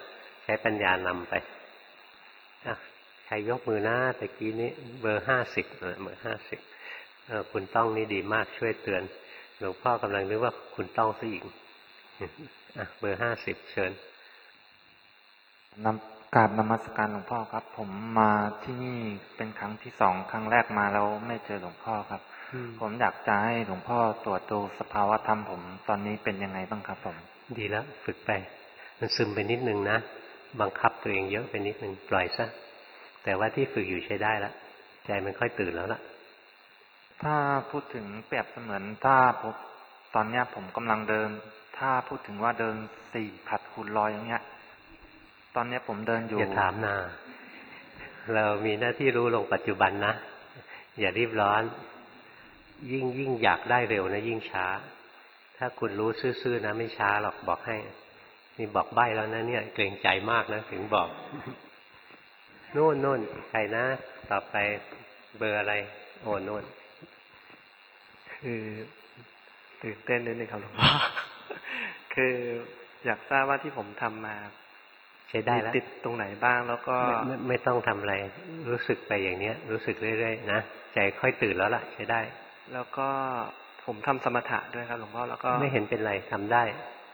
ใช้ปัญญานำไปใครยกมือหน้าตะกี้นี้เบอร์ห้าสิบเบอร์ห้าสิบคุณต้องนี่ดีมากช่วยเตือนหลวงพ่อกำลังนึกว่าคุณต้องซะอีกเบอร์ห้าสิบเชิญนำกราบนมัสการหลวงพ่อครับ ผมมาที่นี่เป็นครั้งที่สองครั้งแรกมาแล้วไม่เจอหลวงพ่อครับผมอยากจะให้หลวงพ่อตรวจดูสภาวะธรรมผมตอนนี้เป็นยังไงบ้างครับผมดีแล้วฝึกไปมันซึมไปนิดนึงนะบังคับตัวเองเยอะไปนิดนึงปล่อยซะแต่ว่าที่ฝึกอยู่ใช้ได้แล้วใจมันค่อยตื่นแล้วล่ะถ้าพูดถึงเปรียบเสมือนถ้าผมตอนเนี้ยผมกำลังเดินถ้าพูดถึงว่าเดินสี่ผัดคูณร้อยอย่างเงี้ยตอนนี้ผมเดินอยู่อย่าถามนาเรามีหน้าที่รู้ลงปัจจุบันนะอย่ารีบร้อนยิ่งยิ่งอยากได้เร็วนะยิ่งช้าถ้าคุณรู้ซื่อๆนะไม่ช้าหรอกบอกให้นี่บอกใบ้แล้วนะเนี่ยเกรงใจมากนะถึงบอกโน่นโน่นใครนะต่อไปเบอร์อะไรโอ้โน่นคือตื่นเต้นนิดนึงครับหลวงพ่อคืออยากทราบว่าที่ผมทำมาใช้ได้แล้วติดตรงไหนบ้างแล้วก็ไ ม, ไม่ต้องทำอะไรรู้สึกไปอย่างเนี้ยรู้สึกเรื่อยๆนะใจค่อยตื่นแล้วล่ะใช้ได้แล้วก็ผมทำสมถะด้วยครับหลวงพ่อแล้วก็ไม่เห็นเป็นไรทำได้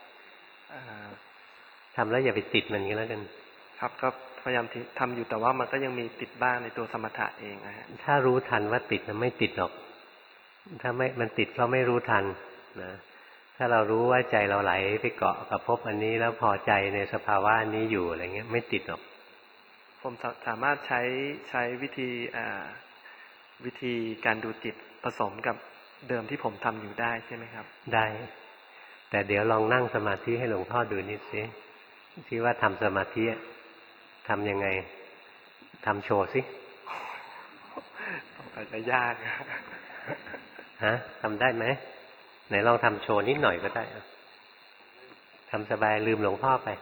ทำแล้วอย่าไปติดมันก็แล้วกันครับก็พยายามทำอยู่แต่ว่ามันก็ยังมีติดบ้างในตัวสมถะเองนะฮะถ้ารู้ทันว่าติดมันไม่ติดหรอกถ้าไม่มันติดเพราะไม่รู้ทันนะถ้าเรารู้ว่าใจเราไหลไปเกาะกับภพอันนี้แล้วพอใจในสภาวะอันนี้อยู่อะไรเงี้ยไม่ติดหรอกผมสามารถใช้ใช้วิธีอ่าวิธีการดูจิตผสมกับเดิมที่ผมทำอยู่ได้ใช่ไหมครับได้แต่เดี๋ยวลองนั่งสมาธิให้หลวงพ่อดูนิดสิที่ว่าทำสมาธิทำยังไงทำโชว์สิอาจจะยากฮะทำได้ไหมไหนลองทำโชว์นิดหน่อยก็ได้ทำสบายลืมหลวงพ่อไป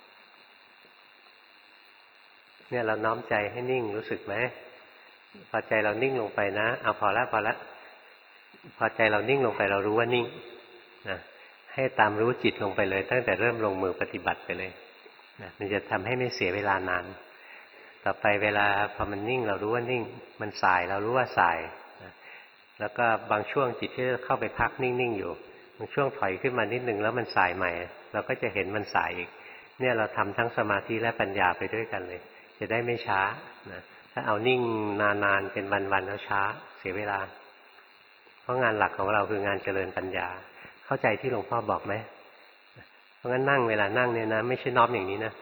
เนี่ยเราน้อมใจให้นิ่งรู้สึกไหมพอใจเรานิ่งลงไปนะเอาพอละพอละพอใจเรานิ่งลงไปเรารู้ว่านิ่งนะให้ตามรู้จิตลงไปเลยตั้งแต่เริ่มลงมือปฏิบัติไปเลยนะมันจะทำให้ไม่เสียเวลานานต่อไปเวลาพอมันนิ่งเรารู้ว่านิ่งมันสายเรารู้ว่าสายนะแล้วก็บางช่วงจิตที่เข้าไปพักนิ่งๆอยู่บางช่วงถอยขึ้นมานิดนึงแล้วมันสายใหม่เราก็จะเห็นมันสายอีกเนี่ยเราทำทั้งสมาธิและปัญญาไปด้วยกันเลยจะได้ไม่ช้านะถ้าเอานิ่งนานๆเป็นวันๆแล้วช้าเสียเวลาเพราะงานหลักของเราคืองานเจริญปัญญาเข้าใจที่หลวงพ่อบอกไหมเพราะงั้นนั่งเวลานั่งเนี่ยนะไม่ใช่น้อมอย่างนี้นะ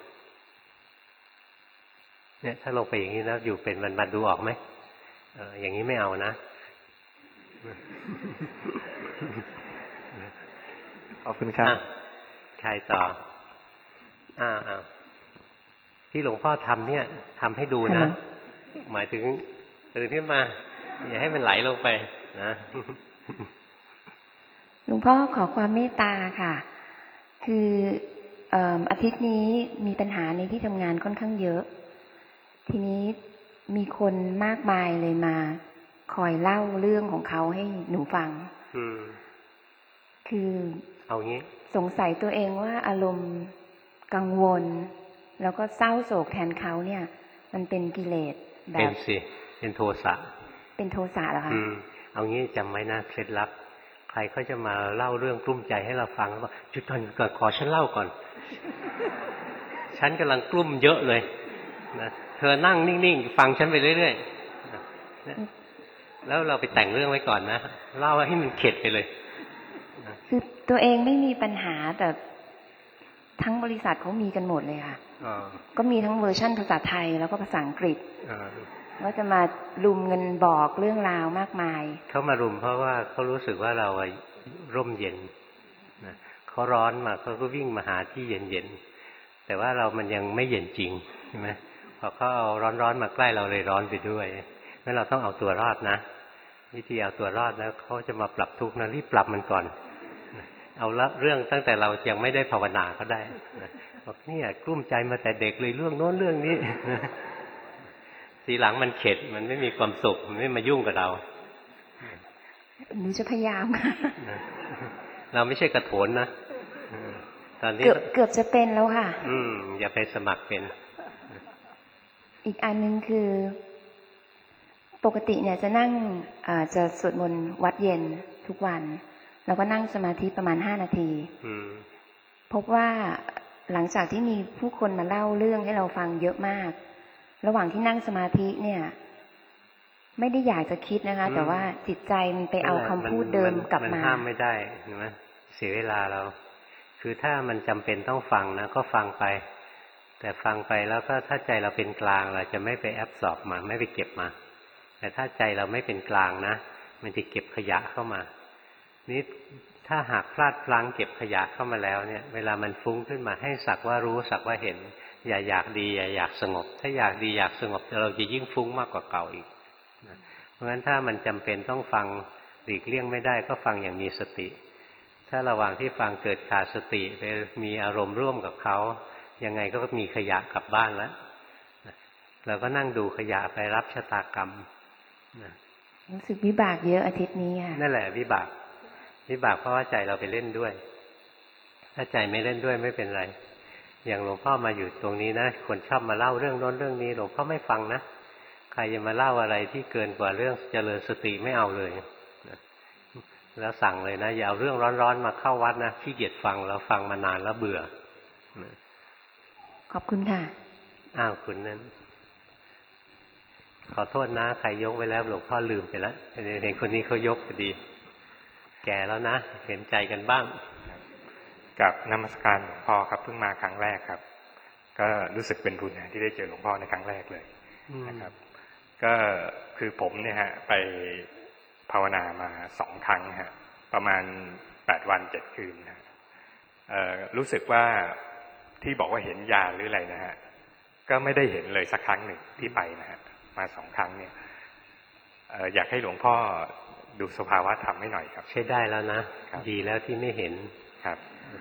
เนี่ยถ้าลงไปอย่างนี้นะอยู่เป็นวันๆดูออกไหมเอออย่างนี้ไม่เอานะขอบคุณครับใครต่ออ้าวอ้าวที่หลวงพ่อทำเนี่ยทำให้ดูนะหมายถึงตื่นขึ้นมาอย่าให้มันไหลลงไปนะหลวงพ่อขอความเมตตาค่ะคืออาทิตย์นี้มีปัญหาในที่ทำงานค่อนข้างเยอะทีนี้มีคนมากมายเลยมาคอยเล่าเรื่องของเขาให้หนูฟังคือเอางี้สงสัยตัวเองว่าอารมณ์กังวลแล้วก็เศร้าโศกแทนเขาเนี่ยมันเป็นกิเลสแบบเป็นสิเป็นโทสะเป็นโทสะเหรอคะเอางี้จำไว้นะเคล็ดลับใครเขาจะมาเล่าเรื่องกลุ้มใจให้เราฟังแล้วบอกจุดก่อนก่อนขอฉันเล่าก่อนฉันกำลังกลุ้มเยอะเลยนะเธอนั่งนิ่งๆฟังฉันไปเรื่อยๆแล้วเราไปแต่งเรื่องไว้ก่อนนะเล่าให้มันเข็ดไปเลยคือตัวเองไม่มีปัญหาแต่ทั้งบริษัทเขามีกันหมดเลยค่ะก็มีทั้งเวอร์ชั่นภาษาไทยแล้วก็ภาษาอังกฤษก็จะมารุมเงินบอกเรื่องราวมากมายเขามารุมเพราะว่าเขารู้สึกว่าเราร่มเย็นนะเขาร้อนมาเขาก็วิ่งมาหาที่เย็นๆแต่ว่าเรามันยังไม่เย็นจริงใช่ไหมพอเขาเอาร้อนๆมาใกล้เราเลยร้อนไปด้วยงั้นเราต้องเอาตัวรอดนะวิธีเอาตัวรอดแล้วเขาจะมาปรับทุกข์นะรีบปรับมันก่อนเอาละเรื่องตั้งแต่เรายังไม่ได้ภาวนาก็ได้บอกเนี่ยกลุ้มใจมาแต่เด็กเลยเรื่องโน้นเรื่องนี้ทีหลังมันเข็ดมันไม่มีความสุขมันไม่มายุ่งกับเราหนูจะพยายามค่ะเราไม่ใช่กระโถนนะตอนนี้เกือบเกือบจะเป็นแล้วค่ะอืมอย่าไปสมัครเป็นอีกอันนึงคือปกติเนี่ยจะนั่งอ่าจะสวดมนต์วัดเย็นทุกวันแล้วก็นั่งสมาธิประมาณห้านาทีอืมพบว่าหลังจากที่มีผู้คนมาเล่าเรื่องให้เราฟังเยอะมาก ระหว่างที่นั่งสมาธิเนี่ย ไม่ได้อยากจะคิดนะคะ แต่ว่าจิตใจมันไปเอาคำพูดเดิมกลับมานห้ามไม่ได้เห็นไหมเสียเวลาเรา คือถ้ามันจำเป็นต้องฟังนะก็ฟังไป แต่ฟังไปแล้วก็ถ้าใจเราเป็นกลางเราจะไม่ไปแอบสอบมาไม่ไปเก็บมา แต่ถ้าใจเราไม่เป็นกลางนะมันจะเก็บขยะเข้ามานี่ถ้าหากพลาดพลั้งเก็บขยะเข้ามาแล้วเนี่ยเวลามันฟุ้งขึ้นมาให้สักว่ารู้สักว่าเห็นอย่าอยากดีอย่าอยากสงบถ้าอยากดีอยากสงบเราจะยิ่งฟุ้งมากกว่าเก่าอีกเพราะฉะนั้นถ้ามันจำเป็นต้องฟังหลีกเลี่ยงไม่ได้ก็ฟังอย่างมีสติถ้าระหว่างที่ฟังเกิดขาดสติไปมีอารมณ์ร่วมกับเขายังไงก็มีขยะกลับบ้านแล้วเราก็นั่งดูขยะไปรับชะตากรรมรู้สึกวิบากเยอะอาทิตย์นี้ค่ะนั่นแหละวิบากวิบากเพราะว่าใจเราไปเล่นด้วยถ้าใจไม่เล่นด้วยไม่เป็นไรอย่างหลวงพ่อมาอยู่ตรงนี้นะคนชอบมาเล่าเรื่องโน้นเรื่องนี้หลวงพ่อไม่ฟังนะใครจะมาเล่าอะไรที่เกินกว่าเรื่องเจริญสติไม่เอาเลยแล้วสั่งเลยนะอย่าเอาเรื่องร้อนๆมาเข้าวัดนะขี้เกียจฟังแล้วฟังมานานแล้วเบื่อขอบคุณค่ะอ้าวคุณนั้นขอโทษนะใครยกไว้แล้วหลวงพ่อลืมไปแล้วเห็นคนนี้เขายกพอดีแก่แล้วนะเห็นใจกันบ้างกับนมัสการหลวงพ่อครับเพิ่งมาครั้งแรกครับก็รู้สึกเป็นบุญที่ได้เจอหลวงพ่อในครั้งแรกเลยนะครับก็คือผมเนี่ยฮะไปภาวนามาสองครั้งฮะประมาณแปดวันเจ็ดคืนฮะรู้สึกว่าที่บอกว่าเห็นญาณหรืออะไรนะฮะก็ไม่ได้เห็นเลยสักครั้งหนึ่งที่ไปนะฮะมาสองครั้งเนี่ยอยากให้หลวงพ่อดูสภาวะธรรมให้หน่อยครับใช้ได้แล้วนะดีแล้วที่ไม่เห็นครับ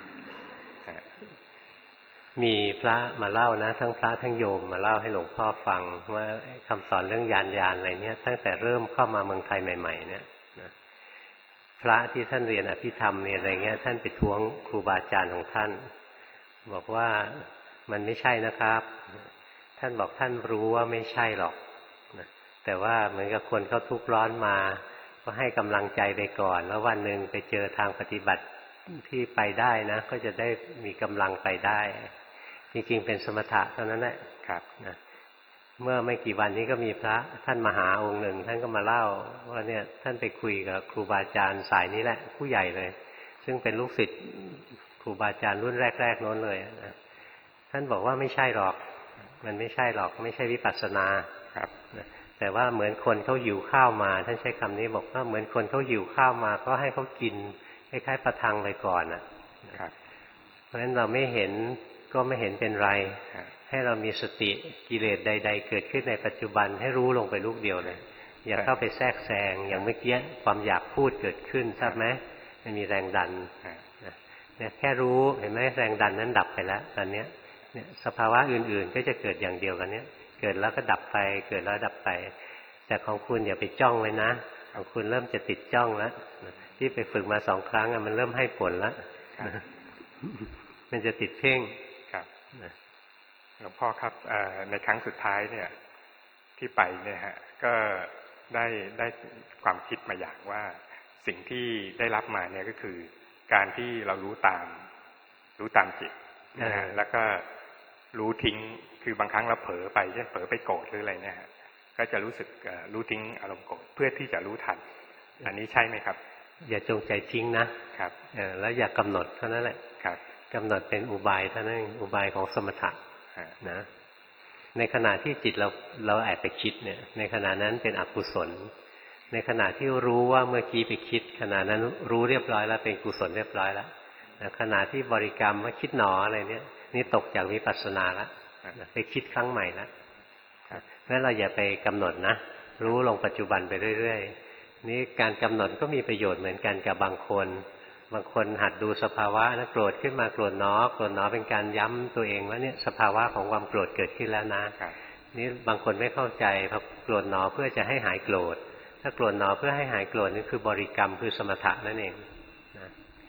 มีพระมาเล่านะทั้งพระทั้งโยมมาเล่าให้หลวงพ่อฟังว่าคำสอนเรื่องญาณญาณอะไรเนี่ยตั้งแต่เริ่มเข้ามาเมืองไทยใหม่ๆเนี่ยนะพระที่ท่านเรียนอภิธรรมเนี่ยอะไรเงี้ยท่านไปท้วงครูบาอาจารย์ของท่านบอกว่ามันไม่ใช่นะครับท่านบอกท่านรู้ว่าไม่ใช่หรอกนะแต่ว่าเหมือนกับคนเขาทุกข์ร้อนมาก็ให้กำลังใจไปก่อนแล้ววันหนึ่งไปเจอทางปฏิบัติที่ไปได้นะก็จะได้มีกำลังไปได้จริงๆเป็นสมถะเท่านั้นแหละครับนะเมื่อไม่กี่วันนี้ก็มีพระท่านมหาองค์หนึ่งท่านก็มาเล่าว่าเนี่ยท่านไปคุยกับครูบาอาจารย์สายนี้แหละผู้ใหญ่เลยซึ่งเป็นลูกศิษย์ครูบาอาจารย์รุ่นแรกๆโน้นเลยนะท่านบอกว่าไม่ใช่หรอกมันไม่ใช่หรอกไม่ใช่วิปัสสนาครับนะแต่ว่าเหมือนคนเขาหิวข้าวมาท่านใช้คำนี้บอกว่าเหมือนคนเขาหิวข้าวมาก็ให้เขากินคล้ายๆประทังไปก่อนนะครับเพราะฉะนั้นเราไม่เห็นก็ไม่เห็นเป็นไรให้เรามีสติกิเลสใดๆเกิดขึ้นในปัจจุบันให้รู้ลงไปลูกเดียวเลยอย่าเข้าไปแทรกแซงอย่างเมื่อกี้ความอยากพูดเกิดขึ้นทราบไหมมันมีแรงดันเนี่ยแค่รู้เห็นไหมแรงดันนั้นดับไปแล้วตอนนี้เนี่ยสภาวะอื่นๆก็จะเกิดอย่างเดียวกันเนี้ยเกิดแล้วก็ดับไปเกิดแล้วดับไปแต่ของคุณอย่าไปจ้องเลยนะของคุณเริ่มจะติดจ้องแล้วที่ไปฝึกมาสองครั้งมันเริ่มให้ผลแล้วมันจะติดเพ่งครับหลวงพ่อครับในครั้งสุดท้ายเนี่ยที่ไปเนี่ยฮะก็ได้ได้ความคิดมาอย่างว่าสิ่งที่ได้รับมาเนี่ยก็คือการที่เรารู้ตามรู้ตามจิตนะฮะแล้วก็รู้ทิ้งคือบางครั้งเราเผลอไปเช่นเผลอไปโกรธหรืออะไรเนี่ยฮะก็จะรู้สึกรู้ทิ้งอารมณ์โกรธเพื่อที่จะรู้ทันอันนี้ใช่ไหมครับอย่าจงใจทิ้งนะครับแล้วอย่ากำหนดเท่านั้นแหละครับกำหนดเป็นอุบายเท่านั้นอุบายของสมถะนะในขณะที่จิตเราเราแอบไปคิดเนี่ยในขณะนั้นเป็นอกุศลในขณะที่รู้ว่าเมื่อกี้ไปคิดขณะนั้นรู้เรียบร้อยแล้วเป็นกุศลเรียบร้อยแล้วขณะที่บริกรรมว่าคิดหนออะไรเนี่ยนี่ตกจากวิปัสสนาแล้วไปคิดครั้งใหม่แล้วงั้นเราอย่าไปกำหนดนะรู้ลงปัจจุบันไปเรื่อยๆนี่การกำหนดก็มีประโยชน์เหมือนกันกับบางคนบางคนหัดดูสภาวะนะโกรธขึ้นมาโกรธหนอโกรธหนอเป็นการย้ำตัวเองว่าเนี่ยสภาวะของความโกรธเกิดขึ้นแล้วนะนี่บางคนไม่เข้าใจพอโกรธหนอเพื่อจะให้หายโกรธถ้าโกรธหนอเพื่อให้หายโกรธนี่คือบริกรรมคือสมถะนั่นเองนะ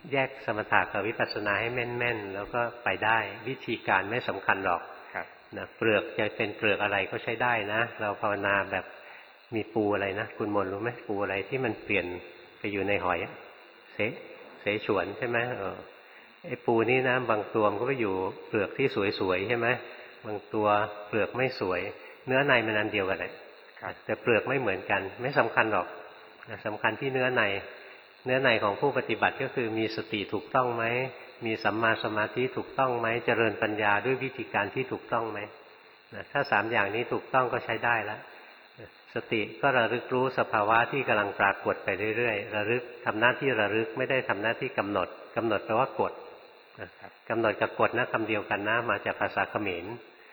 แยกสมถะกับวิปัสสนาให้แม่นๆแล้วก็ไปได้วิธีการไม่สำคัญหรอกนะเปลือกจะเป็นเปลือกอะไรก็ใช้ได้นะเราภาวนาแบบมีปูอะไรนะคุณมนรู้ไหมปูอะไรที่มันเปลี่ยนไปอยู่ในหอยเสเสฉวนใช่ไหมเออไอ้ปูนี่นะบางตัวมันก็ไปอยู่เปลือกที่สวยๆใช่ไหมบางตัวเปลือกไม่สวยเนื้อในมันอันเดียวกันเลยแต่เปลือกไม่เหมือนกันไม่สำคัญหรอกสำคัญที่เนื้อในเนื้อในของผู้ปฏิบัติก็คือมีสติถูกต้องไหมมีสัมมาสมาธิถูกต้องไหมเจริญปัญญาด้วยวิธีการที่ถูกต้องไหมถ้าสามอย่างนี้ถูกต้องก็ใช้ได้แล้วสติก็ระลึกรู้สภาวะที่กำลังปรากฏไปเรื่อยๆระลึกทำหน้าที่ระลึกไม่ได้ทำหน้าที่กำหนดกำหนดแปลว่ากดกำหนดกับกดนะคำเดียวกันนะมาจากภาษาเขมร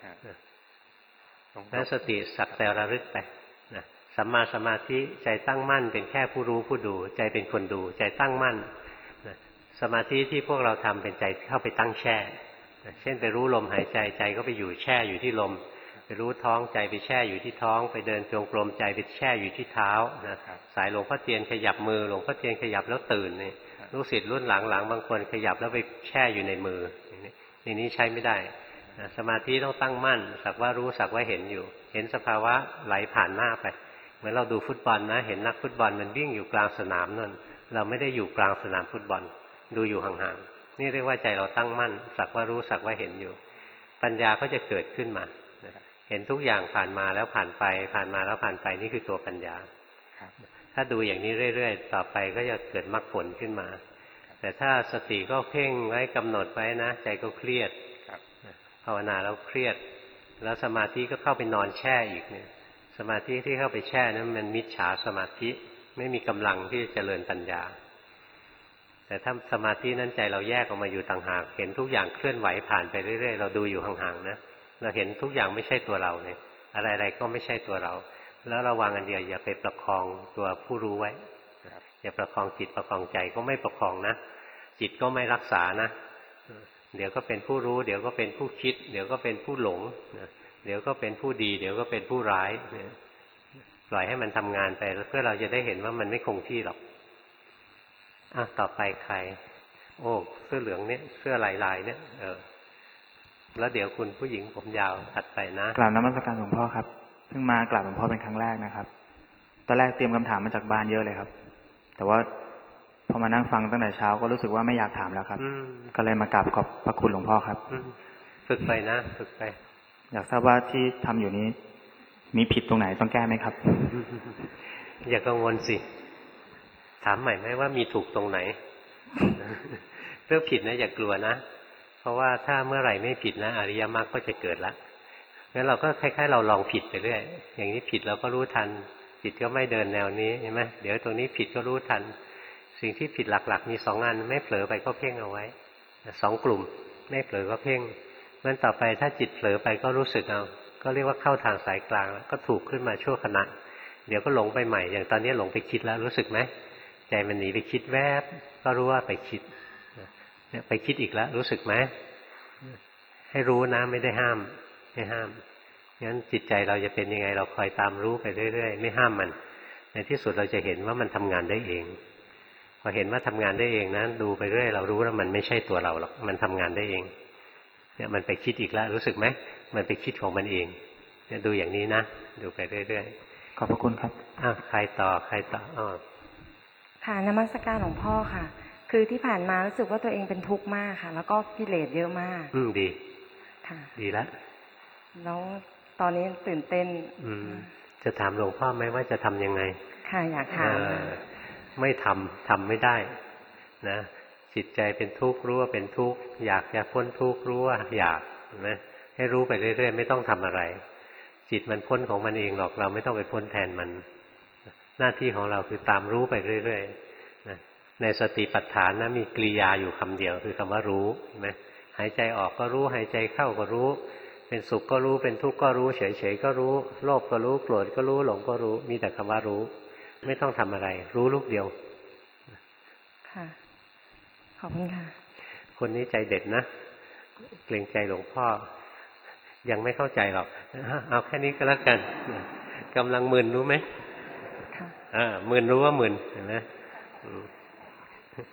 นั้นสติสักแต่ระลึกไปนะสัมมาสมาธิใจตั้งมั่นเป็นแค่ผู้รู้ผู้ดูใจเป็นคนดูใจตั้งมั่นนะสมาธิที่พวกเราทำเป็นใจเข้าไปตั้งแช่นะเช่นไปรู้ลมหายใจใจก็ไปอยู่แช่อยู่ที่ลมไปรู้ท้องใจไปแช่อยู่ที่ท้องไปเดินจงกรมใจไปแช่อยู่ที่เท้านะสายหลวงพ่อเทียนขยับมือหลวงพ่อเทียนขยับแล้วตื่นนี่ลูกศิษย์รุ่นหลังๆบางคนขยับแล้วไปแช่อยู่ในมืออย่างนี้ใช้ไม่ได้สมาธิต้องตั้งมั่นสักว่ารู้สักว่าเห็นอยู่เห็นสภาวะไหลผ่านหน้าไปเหมือนเราดูฟุตบอลนะเห็นนักฟุตบอลมันวิ่งอยู่กลางสนามนั่นเราไม่ได้อยู่กลางสนามฟุตบอลดูอยู่ห่างๆนี่เรียกว่าใจเราตั้งมั่นสักว่ารู้สักว่าเห็นอยู่ปัญญาก็จะเกิดขึ้นมาเห็นทุกอย่างผ่านมาแล้วผ่านไปผ่านมาแล้วผ่านไปนี่คือตัวปัญญาถ้าดูอย่างนี้เรื่อยๆต่อไปก็จะเกิดมรรคผลขึ้นมาแต่ถ้าสติก็เพ่งไว้กำหนดไว้นะใจก็เครียดภาวนาแล้วเครียดแล้วสมาธิก็เข้าไปนอนแช่อีกเนี่ยสมาธิที่เข้าไปแช่นั้นมันมิจฉาสมาธิไม่มีกำลังที่จะเจริญปัญญาแต่ถ้าสมาธินั้นใจเราแยกออกมาอยู่ต่างหากเห็นทุกอย่างเคลื่อนไหวผ่านไปเรื่อยๆเราดูอยู่ห่างๆนะเราเห็นทุกอย่างไม่ใช่ตัวเราเลยอะไรๆก็ไม่ใช่ตัวเราแล้วระวังอันเดียวอย่าไปประคองตัวผู้รู้ไว้อย่าประคองจิตประคองใจก็ไม่ประคองนะจิตก็ไม่รักษานะเดี๋ยวก็เป็นผู้รู้เดี๋ยวก็เป็นผู้คิดเดี๋ยวก็เป็นผู้หลงเดี๋ยวก็เป็นผู้ดีเดี๋ยวก็เป็นผู้ร้ายปล่อยให้มันทำงานไปเพื่อเราจะได้เห็นว่ามันไม่คงที่หรอกอ่ะต่อไปใครโอ้เสื้อเหลืองเนี่ยเสื้อลายลายเนี่ยเออแล้วเดี๋ยวคุณผู้หญิงผมยาวถัดไปนะกราบนมัสการหลวงพ่อครับเพิ่งมากราบหลวงพ่อเป็นครั้งแรกนะครับตอนแรกเตรียมคำถามมาจากบ้านเยอะเลยครับแต่ว่าพอมานั่งฟังตั้งแต่เช้าก็รู้สึกว่าไม่อยากถามแล้วครับก็เลยมากราบขอบพระคุณหลวงพ่อครับฝึกไปนะฝึกไปอยากทราบว่าที่ทำอยู่นี้มีผิดตรงไหนต้องแก้ไหมครับอย่ากังวลสิถามใหม่ไหมว่ามีถูกตรงไหนเรื่องผิดนะอย่ากลัวนะเพราะว่าถ้าเมื่อไหร่ไม่ผิดนะอริยมรรคก็จะเกิดละงั้นเราก็คล้ายๆเราลองผิดไปเรื่อยอย่างนี้ผิดเราก็รู้ทันจิตก็ไม่เดินแนวนี้เห็นไหมเดี๋ยวตรงนี้ผิดก็รู้ทันสิ่งที่ผิดหลักๆมีสองอันไม่เผลอไปก็เพ่งเอาไว้สองกลุ่มไม่เผลอก็เพ่งงั้นต่อไปถ้าจิตเผลอไปก็รู้สึกเอาก็เรียกว่าเข้าทางสายกลางแล้วก็ถูกขึ้นมาชั่วขณะเดี๋ยวก็หลงไปใหม่อย่างตอนนี้หลงไปคิดแล้วรู้สึกไหมใจมันหนีไปคิดแวบก็รู้ว่าไปคิดเนี่ยไปคิดอีกแล้วรู้สึกไหมให้รู้นะไม่ได้ห้ามไม่ห้ามงั้นจิตใจเราจะเป็นยังไงเราคอยตามรู้ไปเรื่อยๆไม่ห้ามมันในที่สุดเราจะเห็นว่ามันทำงานได้เองพอเห็นว่าทำงานได้เองนะดูไปเรื่อยเรารู้ว่ามันไม่ใช่ตัวเราหรอกมันทำงานได้เองเนี่ยมันไปคิดอีกแล้วรู้สึกไหมมันไปคิดของมันเองเนี่ยดูอย่างนี้นะดูไปเรื่อยๆขอบพระคุณครับอ้าวใครต่อใครต่ออ๋อค่ะนมัสการหลวงพ่อค่ะคือที่ผ่านมารู้สึกว่าตัวเองเป็นทุกข์มากค่ะแล้วก็กิเลสเยอะมากอืมดีค่ะดีแล้วแล้วตอนนี้ตื่นเต้นอืมจะถามหลวงพ่อไหมว่าจะทำยังไงค่ะอยากถามไม่ทำทำไม่ได้นะจิตใจเป็นทุกข์รู้ว่าเป็นทุกข์อยากจะพ้นทุกข์รู้ว่าอยากนะให้รู้ไปเรื่อยๆไม่ต้องทำอะไรจิตมันพ้นของมันเองหรอกเราไม่ต้องไปพ้นแทนมันหน้าที่ของเราคือตามรู้ไปเรื่อยๆนะในสติปัฏฐานนะมีกริยาอยู่คำเดียวคือคำว่ารู้นะหายใจออกก็รู้หายใจเข้าก็รู้เป็นสุขก็รู้เป็นทุกข์ก็รู้เฉยๆก็รู้โลภก็รู้โกรธก็รู้หลงก็รู้มีแต่คำว่ารู้ไม่ต้องทำอะไรรู้ลูกเดียวค่ะขอบคุณค่ะคนนี้ใจเด็ดนะเกรงใจหลวงพ่อยังไม่เข้าใจหรอกเอาแค่นี้ก็แล้วกันกำลังมึนรู้ไหมค่ะอ่ามึนรู้ว่ามึนเห็นไหมถ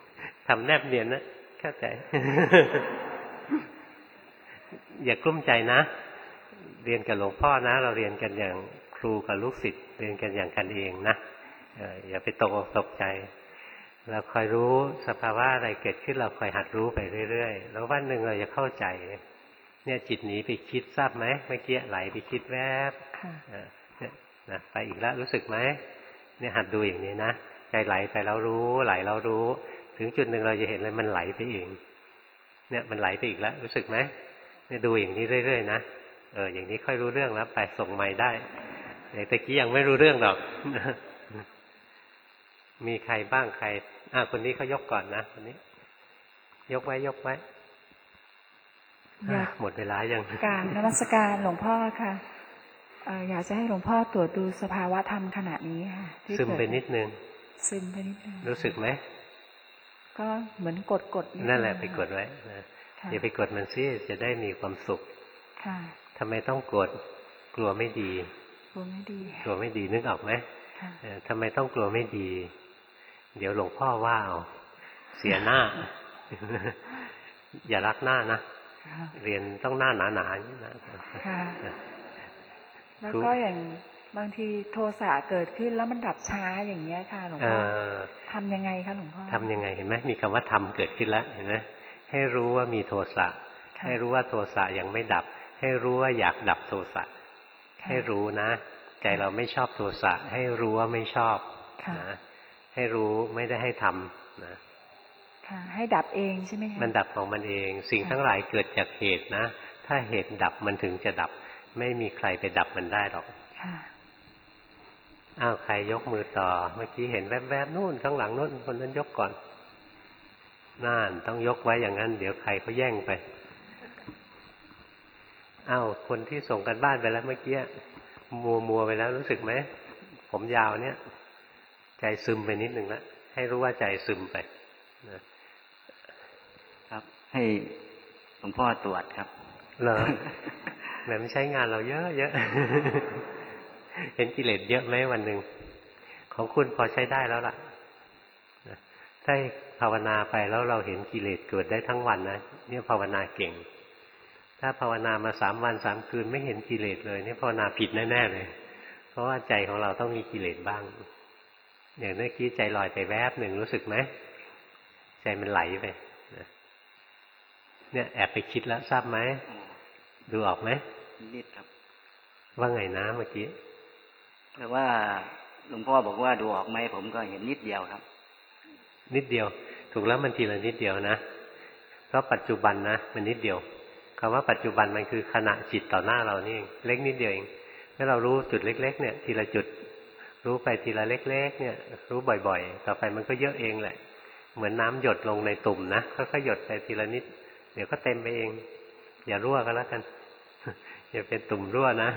ทำแนบเนียนนะเข้าใจ อย่ากลุ้มใจนะเรียนกับหลวงพ่อนะเราเรียนกันอย่างครูกับลูกศิษย์เรียนกันอย่างกันเองนะอย่าไปตกอกตกใจเราคอยรู้สภาวะอะไรเกิดขึ้นเราคอยหัดรู้ไปเรื่อยๆแล้ววันหนึ่งเราจะเข้าใจเนี่ยจิตหนีไปคิดทราบไหมเมื่อกี้ไหลไปคิดแวบเนี่ยนะไปอีกแล้วรู้สึกไหมเนี่ยหัดดูอย่างนี้นะใจไหลไปแล้วรู้ไหลแล้วรู้ถึงจุดหนึ่งเราจะเห็นเลยมันไหลไปเองเนี่ยมันไหลไปอีกแล้วรู้สึกไหมเนี่ยดูอย่างนี้เรื่อยๆนะเอออย่างนี้ค่อยรู้เรื่องแล้วไปส่งไม้ได้แต่ตะกี้ยังไม่รู้เรื่องหรอก มีใครบ้างใครอ่าคนนี้เขายกก่อนนะคนนี้ยกไว้ยกไว้หมดเวลายังการนมัสการหลวงพ่อค่ะอยากจะให้หลวงพ่อตรวจดูสภาวะธรรมขณะนี้ค่ะซึมไปนิดนึงซึมไปนิดนึงรู้สึกไหมก็เหมือนกดกดนั่นแหละไปกดไว้นะอย่าไปกดมันซิจะได้มีความสุขค่ะทำไมต้องกดกลัวไม่ดีกลัวไม่ดีกลัวไม่ดีนึกออกไหมทำไมต้องกลัวไม่ดีเดี๋ยวหลวงพ่อว่าเอาเสียหน้า อย่ารักหน้านะเรียนต้องหน้าหนาๆอย่างนี้นะแล้วก็อย่างบางทีโทสะเกิดขึ้นแล้วมันดับช้าอย่างเงี้ยค่ะหลวงพ่อทำยังไงคะหลวงพ่อทำยังไงเห็นไหมมีคำว่าทำเกิดขึ้นแล้วเห็นไหมให้รู้ว่ามีโทสะให้รู้ว่าโทสะยังไม่ดับให้รู้ว่าอยากดับโทสะให้รู้นะใจเราไม่ชอบโทสะให้รู้ว่าไม่ชอบนะให้รู้ไม่ได้ให้ทำนะค่ะให้ดับเองใช่ไหมคะมันดับของมันเองสิ่งทั้งหลายเกิดจากเหตุนะถ้าเหตุดับมันถึงจะดับไม่มีใครไปดับมันได้หรอกค่ะอ้าวใครยกมือต่อเมื่อกี้เห็นแวบๆนู่นข้างหลังนู่นคนนั้นยกก่อนน่านต้องยกไว้อย่างนั้นเดี๋ยวใครเขาแย่งไปอ้าวคนที่ส่งกันบ้านไปแล้วเมื่อกี้มัวมัวไปแล้วรู้สึกไหมผมยาวเนี่ยใจซึมไปนิดหนึ่งแล้วให้รู้ว่าใจซึมไปนะครับให้หลวงพ่อตรวจครับเหรอแบบมันใช้งานเราเยอะเยอะเห็นกิเลสเยอะไหมวันหนึ่งของคุณพอใช้ได้แล้วล่ะถ้าภาวนาไปแล้วเราเห็นกิเลสเกิดได้ทั้งวันนะเนี่ยภาวนาเก่งถ้าภาวนามาสามวันสามคืนไม่เห็นกิเลสเลยนี่ภาวนาผิดแน่ๆเลยเพราะว่าใจของเราต้องมีกิเลสบ้างอย่างเมื่อกี้ใจลอยไปแวบหนึ่งรู้สึกไหมใจมันไหลไปเนี่ยแอบไปคิดแล้วทราบไหมดูออกไหมนิดครับว่าไงนะเมื่อกี้แต่ว่าหลวงพ่อบอกว่าดูออกไหมผมก็เห็นนิดเดียวครับนิดเดียวถูกแล้วมันทีละนิดเดียวนะเพราะปัจจุบันนะมันนิดเดียวคำว่าปัจจุบันมันคือขณะจิตต่อหน้าเรานี่เองเล็กนิดเดียวเองถ้าเรารู้จุดเล็กๆเนี่ยทีละจุดรู้ไปทีละเล็กๆเนี่ยรู้บ่อยๆต่อไปมันก็เยอะเองแหละเหมือนน้ำหยดลงในตุ่มนะค่อยๆหยดไปทีละนิดเดี๋ยวก็เต็มไปเองอย่ารั่วก็แล้วกันอย่าเป็นตุ่มรั่วนะ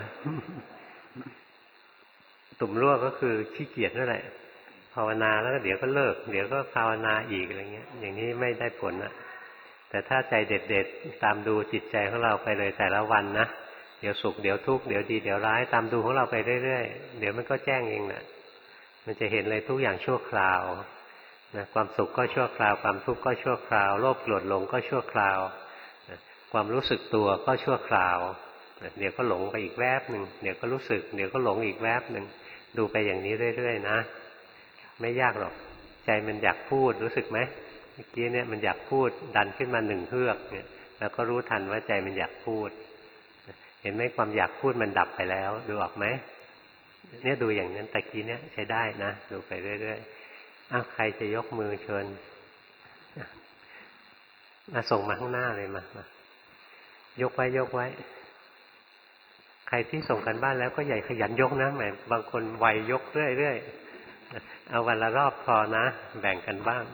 ตุ่มรั่วก็คือขี้เกียจนั่นแหละภาวนาแล้วก็เดี๋ยวก็เลิกเดี๋ยวก็ภาวนาอีกอะไรเงี้ยอย่างนี้ไม่ได้ผลนะแต่ถ้าใจเด็ดๆตามดูจิตใจของเราไปเลยแต่ละวันนะเดี๋ยวสุขเดี๋ยวทุกข์เดี๋ยวดีเดี๋ยวร้ายตามดูของเราไปเรื่อยๆเดี๋ยวมันก็แจ้งเองนะมันจะเห็นเลยทุกอย่างชั่วคราวนะความสุขก็ชั่วคราวความทุกข์ก็ชั่วคราวโลภโกรธหลงก็ชั่วคราวนะความรู้สึกตัวก็ชั่วคราวนะเดี๋ยวก็หลงไปอีกแวบหนึ่งเดี๋ยวก็รู้สึกเดี๋ยวก็หลงอีกแวบหนึ่งดูไปอย่างนี้เรื่อยๆนะไม่ยากหรอกใจมันอยากพูดรู้สึกไหมเมื่อกี้เนี่ยมันอยากพูดดันขึ้นมาหนึ่งเฮือกเนี่ยแล้วก็รู้ทันว่าใจมันอยากพูดเห็นไหมความอยากพูดมันดับไปแล้วดูออกไหมเนี่ยดูอย่างนั้นตะกี้เนี่ยใช้ได้นะดูไปเรื่อยๆอ้าวใครจะยกมือเชิญมาส่งมาข้างหน้าเลยมามายกไว้ยกไว้ใครที่ส่งกันบ้านแล้วก็ใหญ่ขยันยกนะแหมบางคนไวยกเรื่อยๆเอาวันละรอบพอนะแบ่งกันบ้าง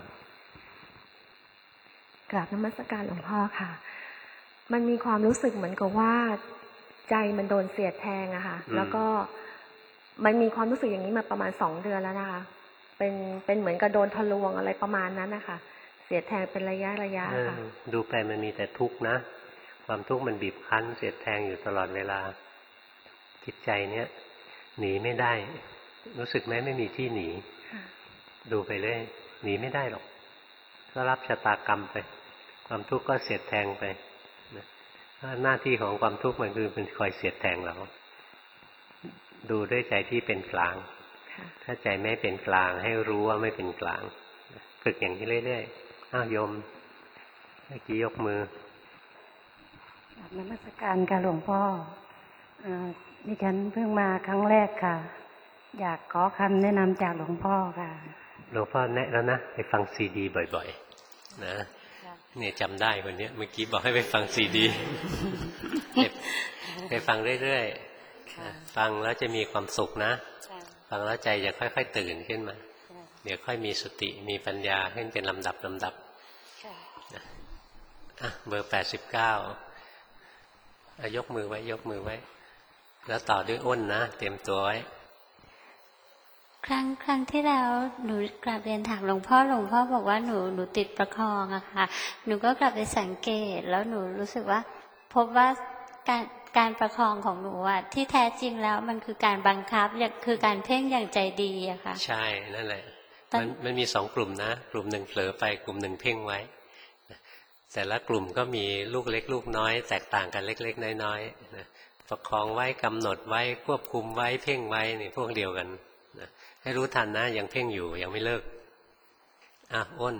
กราบนมัสการหลวงพ่อค่ะมันมีความรู้สึกเหมือนกับว่าใจมันโดนเสียดแทงอะค่ะแล้วก็มันมีความรู้สึกอย่างนี้มาประมาณสองเดือนแล้วนะคะเป็นเป็นเหมือนกับโดนทะลวงอะไรประมาณนั้นนะคะเสียดแทงเป็นระยะระยะค่ะดูไปมันมีแต่ทุกข์นะความทุกข์มันบีบคั้นเสียดแทงอยู่ตลอดเวลาจิตใจเนี้ยหนีไม่ได้รู้สึกไหมไม่มีที่หนีดูไปเรื่อยหนีไม่ได้หรอกก็รับชะตากรรมไปความทุกข์ก็เสียดแทงไปนะหน้าที่ของความทุกข์มันคือเป็นคอยเสียดแทงเราดูด้วยใจที่เป็นกลางถ้าใจไม่เป็นกลางให้รู้ว่าไม่เป็นกลางฝึกอย่างนี้เรื่อยๆอ้าวโยมเมื่อกี้ยกมือนมัสการค่ะหลวงพ่อดิฉันเพิ่งมาครั้งแรกค่ะอยากขอคำแนะนำจากหลวงพ่อค่ะหลวงพ่อแนะแล้วนะไปฟังซีดีบ่อยๆนะเนี่ยจำได้คนนี้เมื่อกี้บอกให้ไปฟังซีดีไปฟังเรื่อยๆฟังแล้วจะมีความสุขนะฟังแล้วใจจะค่อยๆตื่นขึ้นมาเดี๋ยวค่อยมีสติมีปัญญาขึ้นเป็นลำดับลำดับอ่ะเบอร์แปดสิบเก้ายกมือไว้ยกมือไว้แล้วต่อด้วยอ้นนะเตรียมตัวไว้ครั้งครั้งที่แล้วหนูกลับเรียนถามหลวงพ่อหลวงพ่อบอกว่าหนูหนูติดประคองอะค่ะหนูก็กลับไปสังเกตแล้วหนูรู้สึกว่าพบว่าการการประคองของหนูอะที่แท้จริงแล้วมันคือการบังคับคือการเพ่งอย่างใจดีอะค่ะใช่นั่นแหละมันมันมีสองกลุ่มนะกลุ่มหนึ่งเผลอไปกลุ่มหนึ่งเพ่งไว้แต่ละกลุ่มก็มีลูกเล็กลูกน้อยแตกต่างกันเล็กๆน้อยๆนะประคองไว้กำหนดไว้ควบคุมไว้เพ่งไว้นี่พวกเดียวกันนะให้รู้ทันนะยังเพ่งอยู่ยังไม่เลิกอ่ะอ้น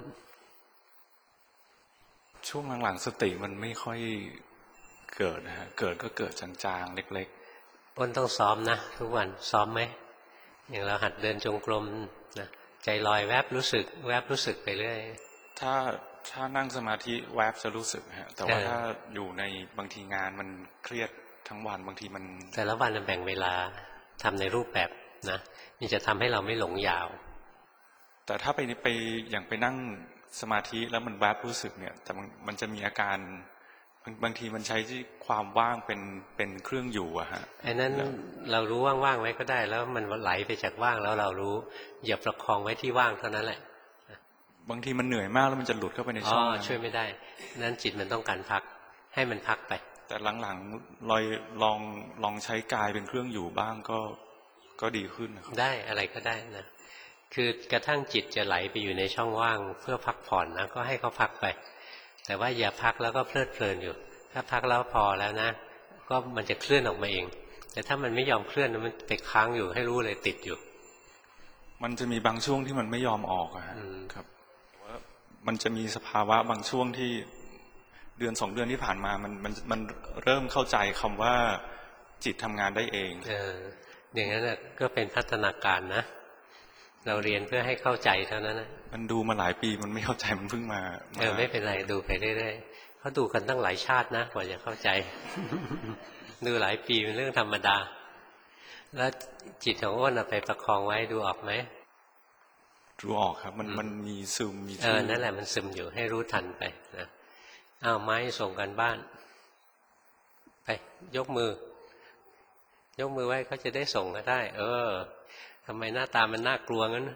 ช่วงหลังๆสติมันไม่ค่อยเกิดนะฮะเกิดก็เกิดจางๆเล็กๆอ้นต้องซ้อมนะทุกวันซ้อมไหมอย่างเราหัดเดินจงกรมนะใจลอยแวบรู้สึกแวบรู้สึกไปเรื่อยถ้าถ้านั่งสมาธิแวบจะรู้สึกฮะแต่ว่าถ้าอยู่ในบางทีงานมันเครียดทั้งวันบางทีมันแต่ละวันแบ่งเวลาทำในรูปแบบนะมันจะทำให้เราไม่หลงยาวแต่ถ้าไปไปอย่างไปนั่งสมาธิแล้วมันแวบรู้สึกเนี่ยแต่มันมันจะมีอาการบางทีมันใช้ที่ความว่างเป็นเป็นเครื่องอยู่อะฮะไอ้นั้นเรารู้ว่างๆไว้ก็ได้แล้วมันไหลไปจากว่างแล้วเรารู้อย่าประคองไว้ที่ว่างเท่านั้นแหละบางทีมันเหนื่อยมากแล้วมันจะหลุดเข้าไปในช่องช่วยไม่ได้นั้นจิตมันต้องการพักให้มันพักไปแต่หลังๆลอยลองลองใช้กายเป็นเครื่องอยู่บ้างก็ก็ดีขึ้นนะครับได้อะไรก็ได้นะคือกระทั่งจิตจะไหลไปอยู่ในช่องว่างเพื่อพักผ่อนนะก็ให้เขาพักไปแต่ว่าอย่าพักแล้วก็เพลิดเพลินอยู่ถ้าพักแล้วพอแล้วนะก็มันจะเคลื่อนออกมาเองแต่ถ้ามันไม่ยอมเคลื่อนมันไปค้างอยู่ให้รู้เลยติดอยู่มันจะมีบางช่วงที่มันไม่ยอมออกอะครับว่ามันจะมีสภาวะบางช่วงที่เดือนสองเดือนที่ผ่านมามันมันมันเริ่มเข้าใจคำว่าจิตทำงานได้เองเอออย่างนั้นก็เป็นพัฒนาการนะเราเรียนเพื่อให้เข้าใจเท่านั้นนะมันดูมาหลายปีมันไม่เข้าใจมันเพิ่งมาเออไม่เป็นไรดูไปเรื่อยๆเขาดูกันตั้งหลายชาตินะกว่าจะเข้าใจดูหลายปีเป็นเรื่องธรรมดาแล้วจิตของอ้นไปประคองไว้ดูออกไหมดูออกครับมันมันมีซึมมีเออนั่นแหละมันซึมอยู่ให้รู้ทันไปนะอ้าวไม้ส่งกันบ้านไปยกมือยกมือไว้เขาจะได้ส่งก็ได้เออทำไมหน้าตามันน่ากลัวงั้น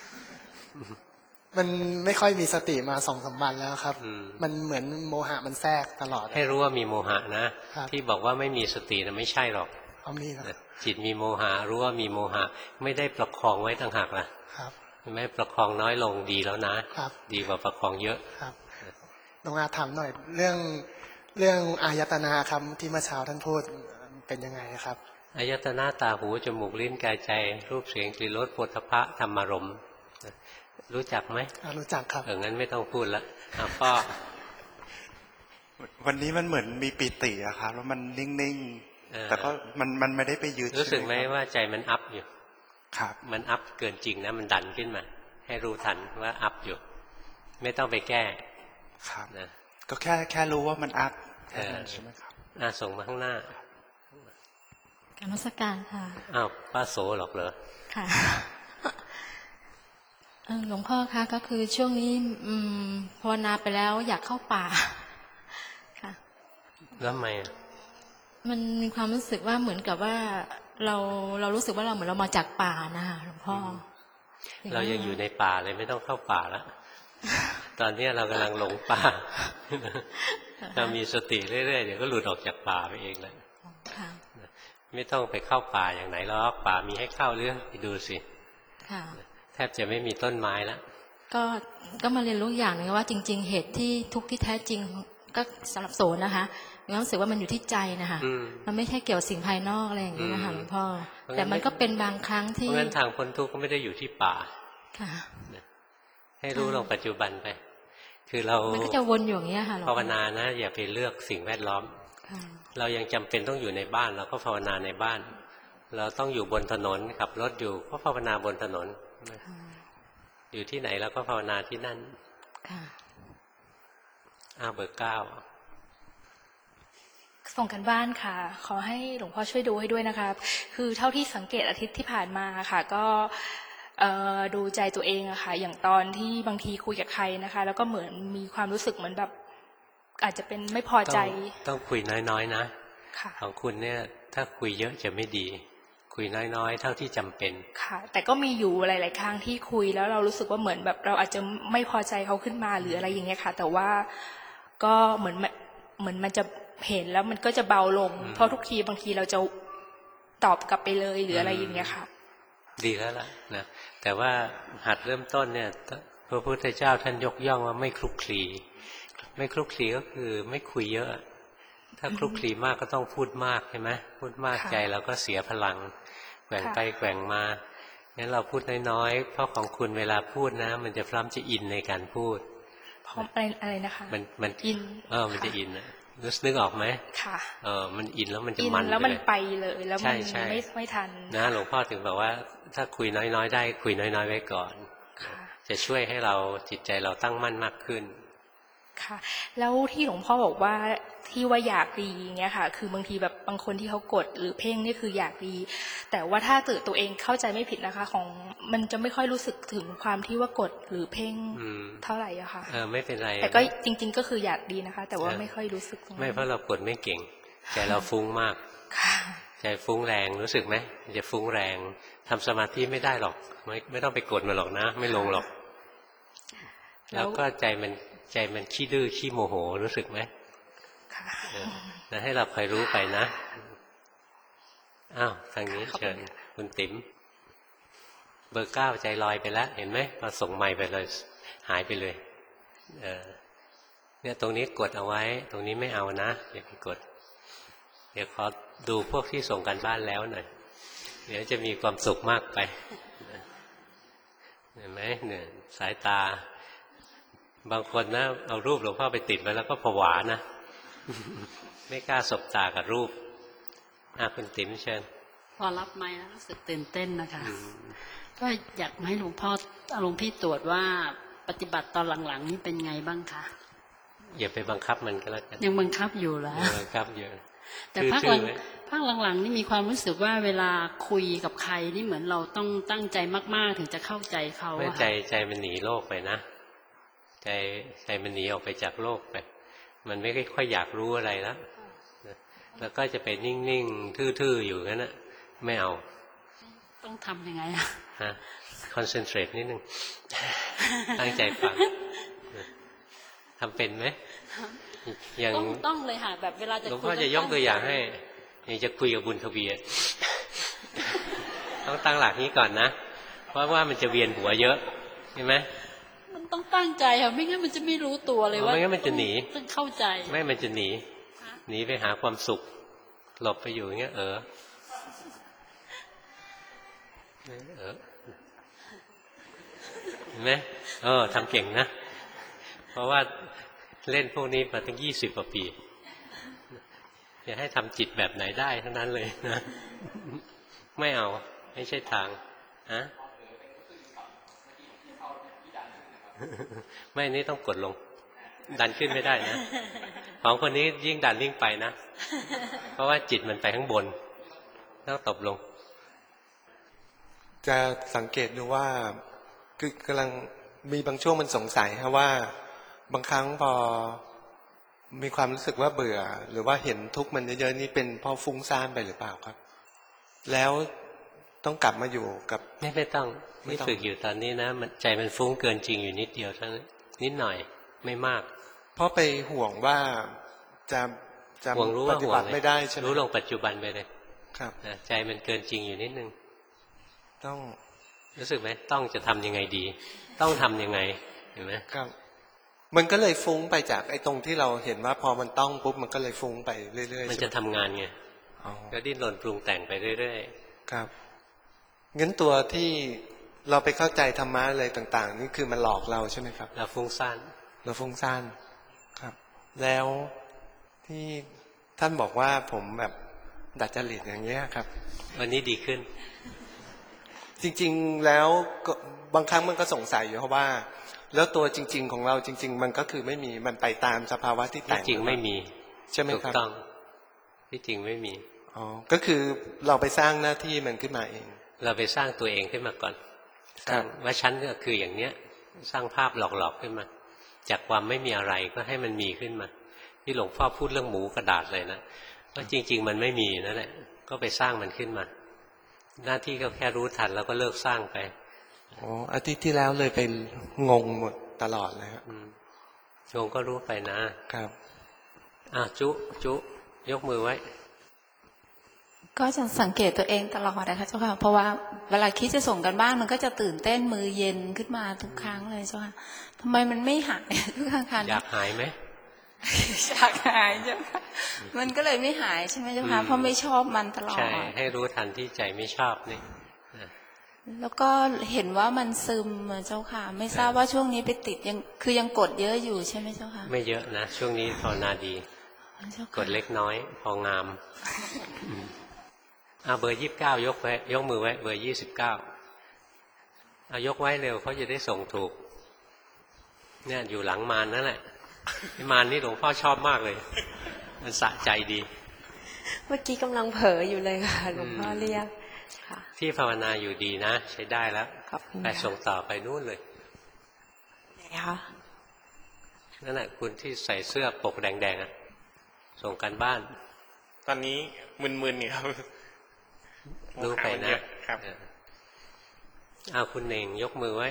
มันไม่ค่อยมีสติมาสองสามวันแล้วครับมันเหมือนโมหะมันแทรกตลอดให้รู้ว่ามีโมหะนะที่บอกว่าไม่มีสตินะไม่ใช่หรอกเอามีครับจิตมีโมหะรู้ว่ามีโมหะไม่ได้ประคองไว้ต่างหากล่ะครับไม่ประคองน้อยลงดีแล้วนะดีกว่าประคองเยอะครับลองอาถามหน่อยเรื่องเรื่องอายตนาครับที่เมื่อเช้าท่านพูดเป็นยังไงครับอายตนะตาหูจมูกลิ้นกายใจรูปเสียงกลิ่นรสโผฏฐัพพะธรรมารมณ์รู้จักไหมรู้จักครับเอองั้นไม่ต้องพูดละพ่อวันนี้มันเหมือนมีปิติอะครับแล้วมันนิ่งๆแต่ก็มันมันไม่ได้ไปยึดรู้สึกไหมว่าใจมันอัพอยู่ครับมันอัพเกินจริงนะมันดันขึ้นมาให้รู้ทันว่าอัพอยู่ไม่ต้องไปแก้ครับนะก็แค่แค่รู้ว่ามันอัพแค่นั้นใช่ไหมครับอ่าส่งมาข้างหน้าการนมัสการค่ะอ้าวป้าโสหรอกเหรอค่ะหลวงพ่อคะก็คือช่วงนี้ภาวนาไปแล้วอยากเข้าป่าค่ะแล้วทำไมมันมีความรู้สึกว่าเหมือนกับว่าเราเรารู้สึกว่าเราเหมือนเรามาจากป่านะคะหลวงพ่อเรายังอยู่ในป่าเลยไม่ต้องเข้าป่าแล้วตอนนี้เรากำลังหลงป่าเรามีสติเรื่อยๆเดี๋ยวก็หลุดออกจากป่าไปเองเลยไม่ต้องไปเข้าป่าอย่างไหนหรอกป่ามีให้เข้าเรื่องไปดูสิแทบจะไม่มีต้นไม้แล้วก็ก็มาเรียนรู้อย่างหนึงว่าจริงๆเหตุที่ทุกข์ที่แท้จริงก็สำหรับโสนนะคะมีความรู้สึกว่ามันอยู่ที่ใจนะคะมันไม่ใช่เกี่ยวกับสิ่งภายนอกอะไรอย่างนี้นะคะหลวงพ่อแต่มันก็เป็นบางครั้งที่เพราะงั้นทางพ้นทุกข์ก็ไม่ได้อยู่ที่ป่าค่ะให้รู้ลงปัจจุบันไปคือเรามันก็จะวนอยู่อย่างนี้ค่ะภาวนานะอย่าไปเลือกสิ่งแวดล้อมเรายังจำเป็นต้องอยู่ในบ้านเราก็ภาวนาในบ้านเราต้องอยู่บนถนนขับรถอยู่ก็ภาวนาบนถนนอยู่ที่ไหนเราก็ภาวนาที่นั่นอ้าวเบอร์เก้าส่งกันบ้านค่ะขอให้หลวงพ่อช่วยดูให้ด้วยนะคะคือเท่าที่สังเกตอาทิตย์ที่ผ่านมาค่ะก็ดูใจตัวเองอะค่ะอย่างตอนที่บางทีคุยกับใครนะคะแล้วก็เหมือนมีความรู้สึกเหมือนแบบอาจจะเป็นไม่พอใจต้องคุยน้อยๆนะของคุณเนี่ยถ้าคุยเยอะจะไม่ดีคุยน้อยๆเท่าที่จำเป็นค่ะแต่ก็มีอยู่หลายๆครั้งที่คุยแล้วเรารู้สึกว่าเหมือนแบบเราอาจจะไม่พอใจเขาขึ้นมาหรืออะไรอย่างเงี้ยค่ะแต่ว่าก็เหมือนเหมือนมันจะเห็นแล้วมันก็จะเบาลงเพราะทุกทีบางทีเราจะตอบกลับไปเลยหรืออะไรอย่างเงี้ยค่ะดีแล้วล่ะนะแต่ว่าหัดเริ่มต้นเนี่ยพระพุทธเจ้าท่านยกย่องว่าไม่คลุกคลีไม่คลุกคลีก็คือไม่คุยเยอะถ้าคลุกคลีมากก็ต้องพูดมากใช่ไหมพูดมากใจเราก็เสียพลังแกว่งไปแกว่งมางั้นเราพูดน้อยๆเพราะของคุณเวลาพูดนะมันจะพร้อมจะอินในการพูดพร้อมอะไรอะไรนะคะมันมันอินเออมันจะอินนะรู้นึกออกไหมค่ะเออมันอินแล้วมันจะมันแล้วมันไปเลยแล้วมันไม่ไม่ทันนะหลวงพ่อถึงบอกว่าถ้าคุยน้อยๆได้คุยน้อยๆไว้ก่อนจะช่วยให้เราจิตใจเราตั้งมั่นมากขึ้นค่ะแล้วที่หลวงพ่อบอกว่าที่ว่าอยากดีอย่างเงี้ยค่ะคือบางทีแบบบางคนที่เขากดหรือเพ่งนี่คืออยากดีแต่ว่าถ้าตื่นตัวเองเข้าใจไม่ผิดนะคะของมันจะไม่ค่อยรู้สึกถึงความที่ว่ากดหรือเพ่งเท่าไหร่อะค่ะเออไม่เป็นไรแต่ก็จริงๆก็คืออยากดีนะคะแต่ว่าไม่ค่อยรู้สึกไม่เพราะเรากดไม่เก่งใจเราฟุ้งมากใจฟุ้งแรงรู้สึกไหมจะฟุ้งแรงทำสมาธิไม่ได้หรอกไม่ไม่ต้องไปกดมันหรอกนะไม่ลงหรอกแล้วก็ใจมันใจมันขี้ดื้อขี้โมโหรู้สึกไหมค่ะนะให้เราคอยรู้ไปนะอ้าวทางนี้เชิญคุณติ๋มเบอร์เก้าใจลอยไปแล้วเห็นไหมพอส่งไมค์ไปเลยหายไปเลยเออเนี่ยตรงนี้กดเอาไว้ตรงนี้ไม่เอานะอย่าไปกดเดี๋ยวขอดูพวกที่ส่งกันบ้านแล้วหน่อยเดี๋ยวจะมีความสุขมากไปเห็นไหมเนี่ยสายตาบางคนนะเอารูปหลวงพ่อไปติดไว้แล้วก็ผวานะไม่กล้าสบตากับรูปอ่ะคุณติ๋มเชิญพอรับไม้แล้วรู้สึกตื่นเต้นนะคะก็อยากให้หลวงพ่ออารมณ์พี่ตรวจว่าปฏิบัติตอนหลังๆนี่เป็นไงบ้างคะอย่าไปบังคับมันก็แล้วกันยังบังคับอยู่แล้วบังคับอยู่แต่ภาคหลังภาคหลังๆนี่มีความรู้สึกว่าเวลาคุยกับใครนี่เหมือนเราต้องตั้งใจมากๆถึงจะเข้าใจเขาไม่ใจใจมันหนีโลกไปนะใจใจมันหนีออกไปจากโลกไปมันไม่ค่อยอยากรู้อะไรแล้วแล้วก็จะไปนิ่งๆทื่อๆอยู่งั้นนะไม่เอาต้องทำยังไงอะฮะคอนเซนเทรตนิดนึงตั้งใจฟังทำเป็นไหมยังต้องเลยค่ะแบบเวลาจะหลวงพ่อจะยกตัวอย่างให้ยังจะคุยกับบุญทวีต้องตั้งหลักนี้ก่อนนะเพราะว่ามันจะเวียนหัวเยอะเห็นไหมมันต้องตั้งใจค่ะไม่งั้นมันจะไม่รู้ตัวเลยว่าไม่งั้นมันจะหนีต้องเข้าใจไม่มันจะหนีหนีไปหาความสุขหลบไปอยู่อย่างเงี้ยเออเออเห็นไหมเออทำเก่งนะเพราะว่าเล่นพวกนี้มาตั้งยี่สิบกว่าปีอย่าให้ทำจิตแบบไหนได้เท่านั้นเลยนะไม่เอาไม่ใช่ทางฮะไม่นี่ต้องกดลงดันขึ้นไม่ได้นะของคนนี้ยิ่งดันยิ่งไปนะเพราะว่าจิตมันไปข้างบนต้องตบลงจะสังเกตดูว่าคือกำลังมีบางช่วงมันสงสัยครับว่าบางครั้งพอมีความรู้สึกว่าเบื่อหรือว่าเห็นทุกข์มันเยอะๆนี่เป็นเพราะฟุ้งซ่านไปหรือเปล่าครับแล้วต้องกลับมาอยู่กับไม่ไม่ต้องไม่ฝึกอยู่ตอนนี้นะมันใจมันฟุ้งเกินจริงอยู่นิดเดียวเท่านั้นนิดหน่อยไม่มากเพราะไปห่วงว่าจะจะปฏิบัติไม่ได้ใช่ไหมรู้ลงปัจจุบันไปเลยครับใจมันเกินจริงอยู่นิดนึงต้องรู้สึกไหมต้องจะทำยังไงดี ต้องทำยังไงเห็นไหมครับมันก็เลยฟุ้งไปจากไอ้ตรงที่เราเห็นว่าพอมันต้องปุ๊บมันก็เลยฟุ้งไปเรื่อยๆมันจะทำงานไงก็ดิ้นรนปรุงแต่งไปเรื่อยๆครับงั้นตัวที่เราไปเข้าใจธรรมะอะไรต่างๆนี่คือมันหลอกเราใช่ไหมครับเราฟุ้งซ่านเราฟุ้งซ่านครับแล้วที่ท่านบอกว่าผมแบบดัดจริตอย่างเงี้ยครับวันนี้ดีขึ้นจริงๆแล้วบางครั้งมันก็สงสัยอยู่เพราะว่าแล้วตัวจริงๆของเราจริงๆมันก็คือไม่มีมันไปตามสภาวะที่แต่งจริงไม่มีใช่ไหมครับถูกต้องที่จริงไม่มีอ๋อก็คือเราไปสร้างหน้าที่มันขึ้นมาเองเราไปสร้างตัวเองขึ้นมาก่อนสร้างว่าฉันก็คืออย่างเนี้ยสร้างภาพหลอกๆขึ้นมาจากความไม่มีอะไรก็ให้มันมีขึ้นมาที่หลวงพ่อพูดเรื่องหมูกระดาษเลยนะว่าจริงๆมันไม่มีนั่นแหละก็ไปสร้างมันขึ้นมาหน้าที่ก็แค่รู้ทันแล้วก็เลิกสร้างไปอ๋ออาทิตย์ที่แล้วเลยไปงงหมดตลอดเลยครับงงก็รู้ไปนะครับอ่ะจุจุยกมือไว้ก็จะสังเกตตัวเองตลอดนะคะเจ้าค่ะเพราะว่าเวลาคิดจะส่งกันบ้านมันก็จะตื่นเต้นมือเย็นขึ้นมาทุกครั้งเลยเจ้าค่ะทำไมมันไม่หายทุกครั้งอยากหายไหมอยากหายเจ้าค่ะมันก็เลยไม่หายใช่ไหมเจ้าค่ะเพราะไม่ชอบมันตลอดใช่ให้รู้ทันที่ใจไม่ชอบนี่แล้วก็เห็นว่ามันซึมเจ้าค่ะไม่ทราบว่าช่วงนี้ไปติดยังคือยังกดเยอะอยู่ใช่ไหมเจ้าค่ะไม่เยอะนะช่วงนี้ภาวนาดีกดเล็กน้อยพองามเอาเบอร์ยี่สิบเก้ายกไว้ยกมือไว้เบอร์ยี่สิบเก้าเอายกไว้เร็วเขาจะได้ส่งถูกเนี่ยอยู่หลังมารนั่นแหละมารนี่หลวงพ่อชอบมากเลยมันสะใจดีเมื่อกี้กำลังเผลออยู่เลยค่ะหลวงพ่อเรียกที่ภาวนาอยู่ดีนะใช้ได้แล้วไปส่งต่อไปนู่นเลยไหนคะนั่นแหละคุณที่ใส่เสื้อปกแดงๆอ่ะส่งกันบ้านตอนนี้มึนๆนี่ครับรู้ไปนะครับเอาคุณเน่งยกมือไว้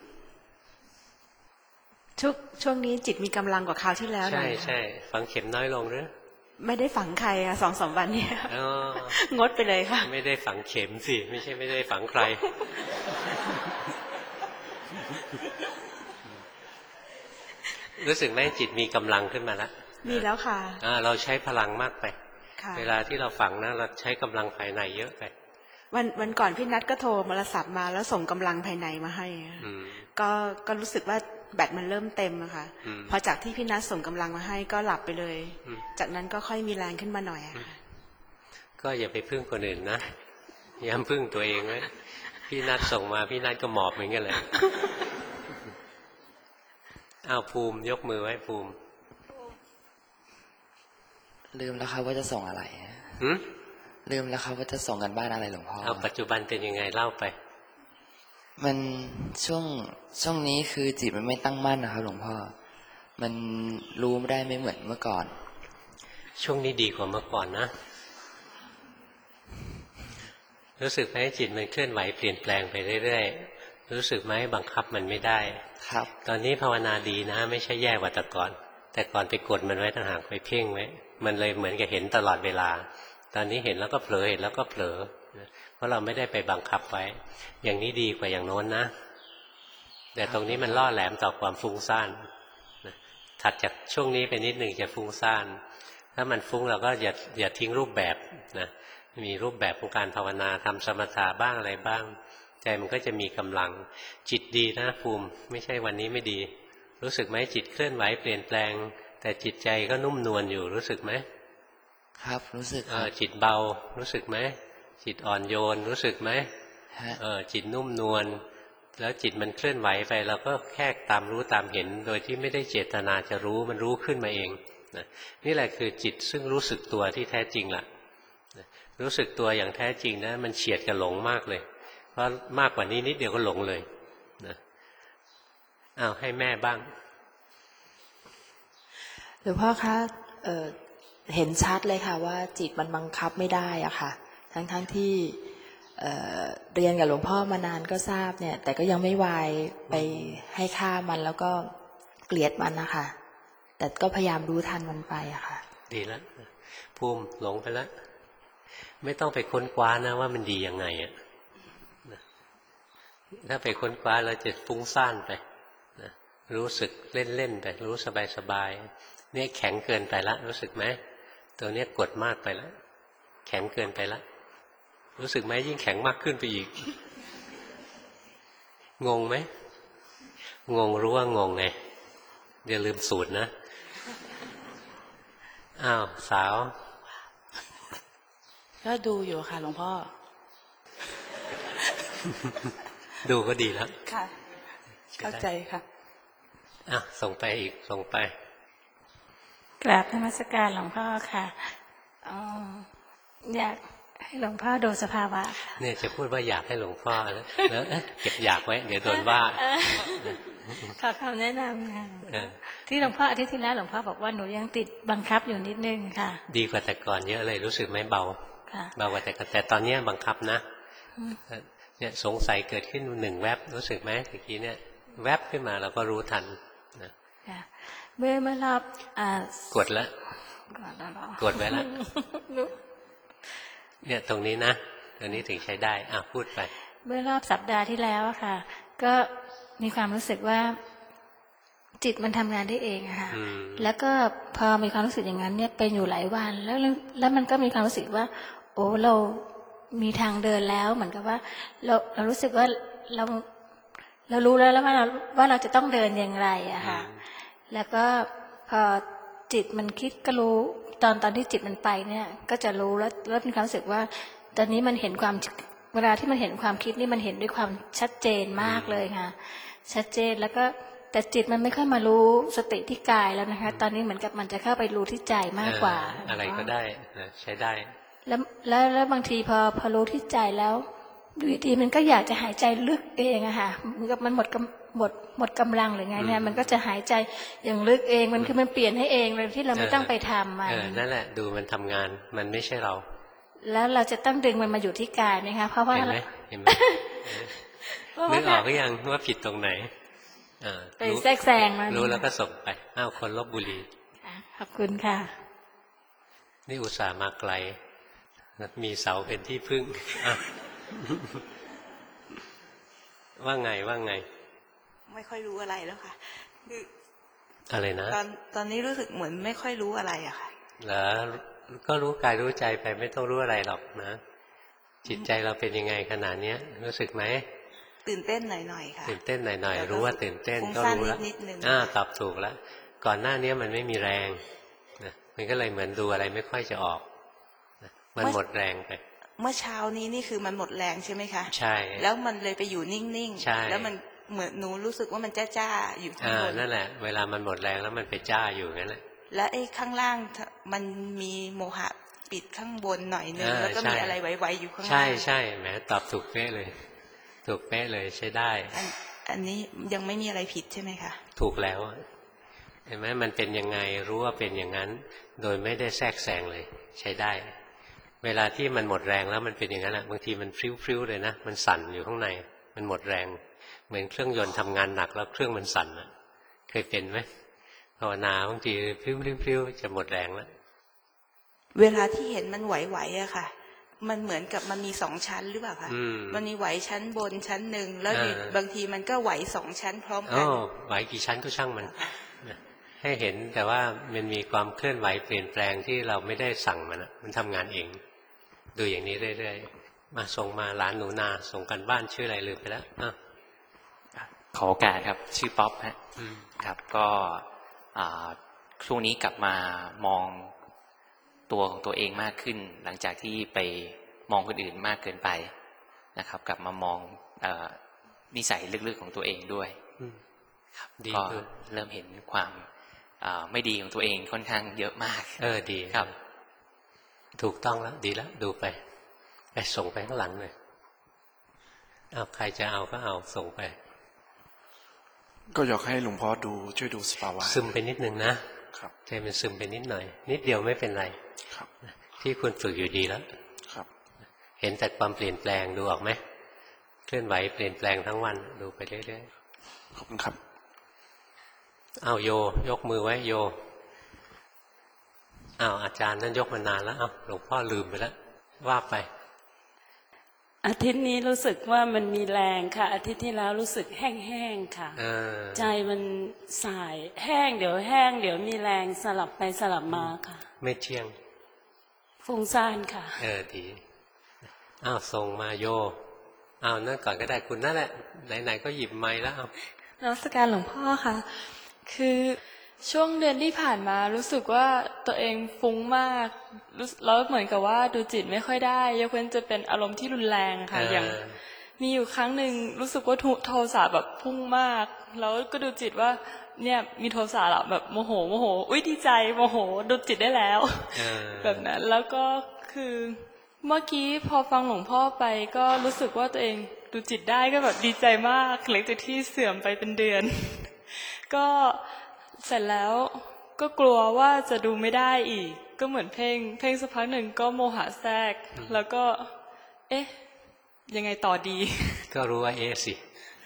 ช่วงช่วงนี้จิตมีกำลังกว่าคราวที่แล้วใช่ใช่ฝังเข็มน้อยลงหรือไม่ได้ฝังใครอะสองสามวันนี้งดไปเลยค่ะไม่ได้ฝังเข็มสิไม่ใช่ไม่ได้ฝังใครรู้สึกไหมจิตมีกำลังขึ้นมาแล้วมีแล้วค่ะเราใช้พลังมากไปเวลาที่เราฝังนะเราใช้กำลังภายในเยอะไปวันวันก่อนพี่นัทก็โทรโทรศัพท์มาแล้วส่งกำลังภายในมาให้ก็ก็รู้สึกว่าแบตมันเริ่มเต็มอะค่ะพอจากที่พี่นัทส่งกำลังมาให้ก็หลับไปเลยจากนั้นก็ค่อยมีแรงขึ้นมาหน่อยอะค่ะก็อย่าไปพึ่งคนอื่นนะย้ำพึ่งตัวเองไว้พี่นัทส่งมาพี่นัทก็หมอบเหมือนกันเลยเอาภูมิยกมือไว้ภูมิลืมแล้วครับว่าจะส่งอะไรลืมแล้วครับว่าจะส่งกันบ้านอะไรหลวงพ่อเอาปัจจุบันเป็นยังไงเล่าไปมันช่วงช่วงนี้คือจิตมันไม่ตั้งมั่นนะครับหลวงพ่อมันรู้ไม่ได้ไม่เหมือนเมื่อก่อนช่วงนี้ดีกว่าเมื่อก่อนนะรู้สึกไหมจิตมันเคลื่อนไหวเปลี่ยนแปลงไปเรื่อยๆรู้สึกไหมบังคับมันไม่ได้ครับตอนนี้ภาวนาดีนะไม่ใช่แย่กว่าแต่ก่อนแต่ก่อนไปกดมันไว้ต่างหากไปเพ่งไว้มันเลยเหมือนกับเห็นตลอดเวลาตอนนี้เห็นแล้วก็เผลอเห็นแล้วก็เผลอเพราะเราไม่ได้ไปบังคับไว้อย่างนี้ดีกว่าอย่างโน้นนะแต่ตรงนี้มันล่อแหลมต่อความฟุ้งซ่านถัดจากช่วงนี้ไปนิดหนึ่งจะฟุ้งซ่านถ้ามันฟุ้งเราก็อย่าอย่าทิ้งรูปแบบนะมีรูปแบบของการภาวนาทำสมถะบ้างอะไรบ้างใจมันก็จะมีกำลังจิตดีนะภูมิไม่ใช่วันนี้ไม่ดีรู้สึกไหมจิตเคลื่อนไหวเปลี่ยนแปลงแต่จิตใจก็นุ่มนวลอยู่รู้สึกไหมครับรู้สึกเออจิตเบารู้สึกไหมจิตอ่อนโยนรู้สึกไหมเออจิตนุ่มนวลแล้วจิตมันเคลื่อนไหวไปเราก็แค่ตามรู้ตามเห็นโดยที่ไม่ได้เจตนาจะรู้มันรู้ขึ้นมาเองนะนี่แหละคือจิตซึ่งรู้สึกตัวที่แท้จริงล่ะรู้สึกตัวอย่างแท้จริงนะมันเฉียดกับหลงมากเลยเพราะมากกว่านี้นิดเดียวก็หลงเลยนะอ้าวให้แม่บ้างหลวงพ่อคะเอ่อเห็นชัดเลยค่ะว่าจิตมันบังคับไม่ได้อะค่ะทั้งๆ ท, ที่เอ่อเรียนกับหลวงพ่อมานานก็ทราบเนี่ยแต่ก็ยังไม่วายไปให้ค่ามันแล้วก็เกลียดมันนะคะแต่ก็พยายามรู้ทันมันไปอะค่ะดีแล้วภูมิหลงไปแล้วไม่ต้องไปค้นคว้านะว่ามันดียังไงอะถ้าไปค้นคว้าเราจะฟุ้งซ่านไปนะรู้สึกเล่นๆไปรู้สบายๆเนี่ยแข็งเกินไปละรู้สึกไหมตัวเนี้ยกดมากไปแล้วแข็งเกินไปละรู้สึกไหมยิ่งแข็งมากขึ้นไปอีกงงไหมงงรู้ว่างงไงอย่าลืมสูตรนะอ้าวสาวก็ดูอยู่ค่ะหลวงพ่อดูก็ดีแล้วค่ะเข้าใจค่ะอ่ะส่งไปอีกส่งไปกราบนมัสการหลวงพ่อค่ะอ๋ออยากให้หลวงพ่อดูสภาวะเนี่ยจะพูดว่าอยากให้หลวงพ่อแล้วแล้วเก็บอยากไว้เดี๋ยวโดนว่าขอคำแนะนำค่ะที่หลวงพ่ออาทิตย์ที่แล้วหลวงพ่อบอกว่าหนูยังติดบังคับอยู่นิดนึงค่ะดีกว่าแต่ก่อนเยอะเลยรู้สึกไหมเบาเบากว่าแต่ก่อนแต่ตอนนี้บังคับนะเนี่ยสงสัยเกิดขึ้นหนึ่งแวบรู้สึกไหมเมื่อกี้เนี่ยแวบขึ้นมาเราก็รู้ทันนะเมื่อเมื่อรอบกดแล้วกดไว้แล้วเนี่ยตรงนี้นะตรงนี้ถึงใช้ได้อ่ะพูดไปเมื่อรอบสัปดาห์ที่แล้วค่ะก็มีความรู้สึกว่าจิตมันทำงานได้เองค่ะแล้วก็พอมีความรู้สึกอย่างนั้นเนี่ยเป็นอยู่หลายวันแล้วแล้วมันก็มีความรู้สึกว่าโอ้เรามีทางเดินแล้วเหมือนกับว่าเราเรารู้สึกว่าเราเรารู้แล้วแล้วว่าเราว่าเราจะต้องเดินอย่างไรอะค่ะแล้วก็พอจิตมันคิดก็รู้ตอนตอนที่จิตมันไปเนี่ยก็จะรู้แล้วแล้วมีความรู้สึกว่าตอนนี้มันเห็นความเวลาที่มันเห็นความคิดนี่มันเห็นด้วยความชัดเจนมากเลยค่ะชัดเจนแล้วก็แต่จิตมันไม่ค่อยมารู้สติที่กายแล้วนะคะตอนนี้เหมือนกับมันจะเข้าไปรู้ที่ใจมากกว่าอะไรก็ได้ใช้ได้แล้วแล้วแล้วบางทีพอพอรู้ที่ใจแล้วอยู่ดีมันก็อยากจะหายใจลึกเองอะค่ะเหมือนกับมันหมดหมดหมดกำลังหรือไงเนี่ยมันก็จะหายใจอย่างลึกเองมันคือมันเปลี่ยนให้เองโดยที่เราไม่ต้องไปทำมันนั่นแหละดูมันทำงานมันไม่ใช่เราแล้วเราจะต้องดึงมันมาอยู่ที่กายไหมคะเพราะว่าเห็นไหมเห็นไหมนึกออกก็ยังว่าผิดตรงไหนไปแทรกแซงมารู้แล้วก็ส่งไปอ้าวคนลบบุรีขอบคุณค่ะนี่อุตส่าห์มาไกลมีเสาเป็นที่พึ่งว่าไงว่าไงไม่ค่อยรู้อะไรแล้วค่ะคืออะไรนะตอนตอนนี้รู้สึกเหมือนไม่ค่อยรู้อะไรอะค่ะแล้วก็รู้กายรู้ใจไปไม่ต้องรู้อะไรหรอกนะจิตใจเราเป็นยังไงขนาดนี้รู้สึกไหมตื่นเต้นหน่อยๆค่ะตื่นเต้นหน่อยๆรู้ว่าตื่นเต้นก็รู้แล้วอ่าตอบถูกแล้วก่อนหน้านี้มันไม่มีแรงนะมันก็เลยเหมือนดูอะไรไม่ค่อยจะออกนะมันหมดแรงไปเมื่อเช้านี้นี่คือมันหมดแรงใช่ไหมคะใช่แล้วมันเลยไปอยู่นิ่งๆแล้วมันเหมือนหนูรู้สึกว่ามันจ้าๆอยู่ข้างบนนั่นแหละเวลามันหมดแรงแล้วมันไปจ้าอยู่งั้นแหละแล้วไอ้ข้างล่างมันมีโมหะปิดข้างบนหน่อยนึงแล้วก็มีอะไรไหวๆอยู่ข้างล่างใช่ใช่แหมตอบถูกเป๊ะเลยถูกเป๊ะเลยใช้ได้อันนี้ยังไม่มีอะไรผิดใช่ไหมคะถูกแล้วเห็นไหมมันเป็นยังไงรู้ว่าเป็นอย่างนั้นโดยไม่ได้แทรกแซงเลยใช้ได้เวลาที่มันหมดแรงแล้วมันเป็นอย่างนั้นแหละบางทีมันพริ้วๆเลยนะมันสั่นอยู่ข้างในมันหมดแรงเหมือนเครื่องยนต์ทำงานหนักแล้วเครื่องมันสั่นนะเคยเป็นไหมภาวนาบางทีพริ้วๆจะหมดแรงแล้วเวลาที่เห็นมันไหวๆอะค่ะมันเหมือนกับมันมีสองชั้นหรือเปล่าคะมันมีไหวชั้นบนชั้นหนึ่งแล้วบางทีมันก็ไหวสองชั้นพร้อมกันอ๋อไหวกี่ชั้นก็ช่างมันให้เห็นแต่ว่ามันมีความเคลื่อนไหวเปลี่ยนแปลงที่เราไม่ได้สั่งมันมันทำงานเองดูอย่างนี้เรื่อยๆมาส่งมาหลานหนูนาส่งกันบ้านชื่ออะไรลืมไปแล้วขอโอกาสครับชื่อป๊อปฮะครับก็ช่วงนี้กลับมามองตัวของตัวเองมากขึ้นหลังจากที่ไปมองคนอื่นมากเกินไปนะครับกลับมามองนิสัยลึกๆของตัวเองด้วยก็เริ่มเห็นความไม่ดีของตัวเองค่อนข้างเยอะมากเออดีครับถูกต้องแล้วดีแล้วดูไปไปส่งไปข้างหลังเลยเอาใครจะเอาก็เอาส่งไปก็อยากให้หลวงพ่อดูช่วยดูสภาวะซึมไปนิดนึงนะครับใจมันซึมไปนิดหน่อยนิดเดียวไม่เป็นไรครับที่คุณฝึกอยู่ดีแล้วครับเห็นแต่ความเปลี่ยนแปลงดูออกไหมเคลื่อนไหวเปลี่ยนแปลงทั้งวันดูไปเรื่อยๆขอบคุณครับเอาโยยกมือไว้โยอ้าวอาจารย์นั่นยกมานานแล้วอ้าวหลวงพ่อลืมไปแล้วว่าไปอาทิตย์นี้รู้สึกว่ามันมีแรงค่ะอาทิตย์ที่แล้วรู้สึกแห้งๆค่ะใจมันสายแห้งเดี๋ยวแห้งเดี๋ยวมีแรงสลับไปสลับมาค่ะไม่เที่ยงฟุ้งซ่านค่ะเออดีอ้าวส่งมาโยอ้าวนั่นก่อนก็ได้คุณนั่นแหละไหนๆก็หยิบไม้แล้วเอานมัสการหลวงพ่อค่ะคือช่วงเดือนที่ผ่านมารู้สึกว่าตัวเองฟุ้งมากแล้วเหมือนกับว่าดูจิตไม่ค่อยได้ยกเว้นจะเป็นอารมณ์ที่รุนแรงค่ะอย่างมีอยู่ครั้งหนึ่งรู้สึกว่าโทสะแบบพุ่งมากแล้วก็ดูจิตว่าเนี่ยมีโทสะแบบโมโหโมโหอุ้ยดีใจโมโหดูจิตได้แล้วแบบนั้นแล้วก็คือเมื่อกี้พอฟังหลวงพ่อไปก็รู้สึกว่าตัวเองดูจิตได้ก็แบบดีใจมากหลังจากที่เสื่อมไปเป็นเดือนก็เสร็จแล้วก็กลัวว่าจะดูไม่ได้อีกก็เหมือนเพ่งเพ่งสักพักหนึ่งก็โมหะแทรกแล้วก็เอ๊ะยังไงต่อดีก็รู้ว่าเอ๊ะสิ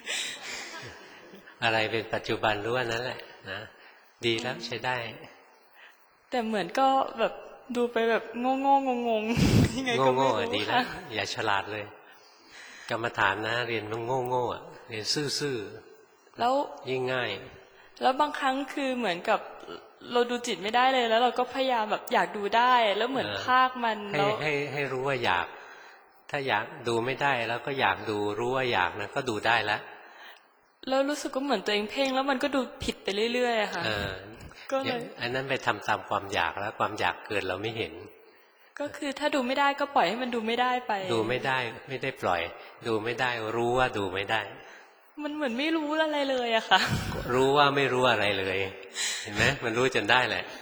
อะไรเป็นปัจจุบันรู้ว่านั้นแหละนะดีแล้วใช้ได้แต่เหมือนก็แบบดูไปแบบโง่โง่งงงยังไงก็ไม่รู้ดีแล้วอย่าฉลาดเลยกรรมฐานนะเรียนต้องโง่โง่เรียนซื่อๆแล้วยิ่งง่ายแล้วบางครั้งคือเหมือนกับเราดูจิตไม่ได้เลยแล้วเราก็พยายามแบบอยากดูได้แล้วเหมือนภาคมันแล้วให้ให้ให้รู้ว่าอยากถ้าอยากดูไม่ได้แล้วก็อยากดูรู้ว่าอยากนะก็ดูได้แล้วแล้วรู้สึกก็เหมือนตัวเองเพ่งแล้วมันก็ดูผิดไปเรื่อยๆค่ะก็เลยอันนั้นไปทำตามความอยากแล้วความอยากเกินเราไม่เห็นก็คือถ้าดูไม่ได้ก็ปล่อยให้มันดูไม่ได้ไปดูไม่ได้ไม่ได้ปล่อยดูไม่ได้รู้ว่าดูไม่ได้มันเหมือนไม่รู้อะไรเลยอะค่ะรู้ว่าไม่รู้อะไรเลยเห็นไหมมันรู้จนได้แหละ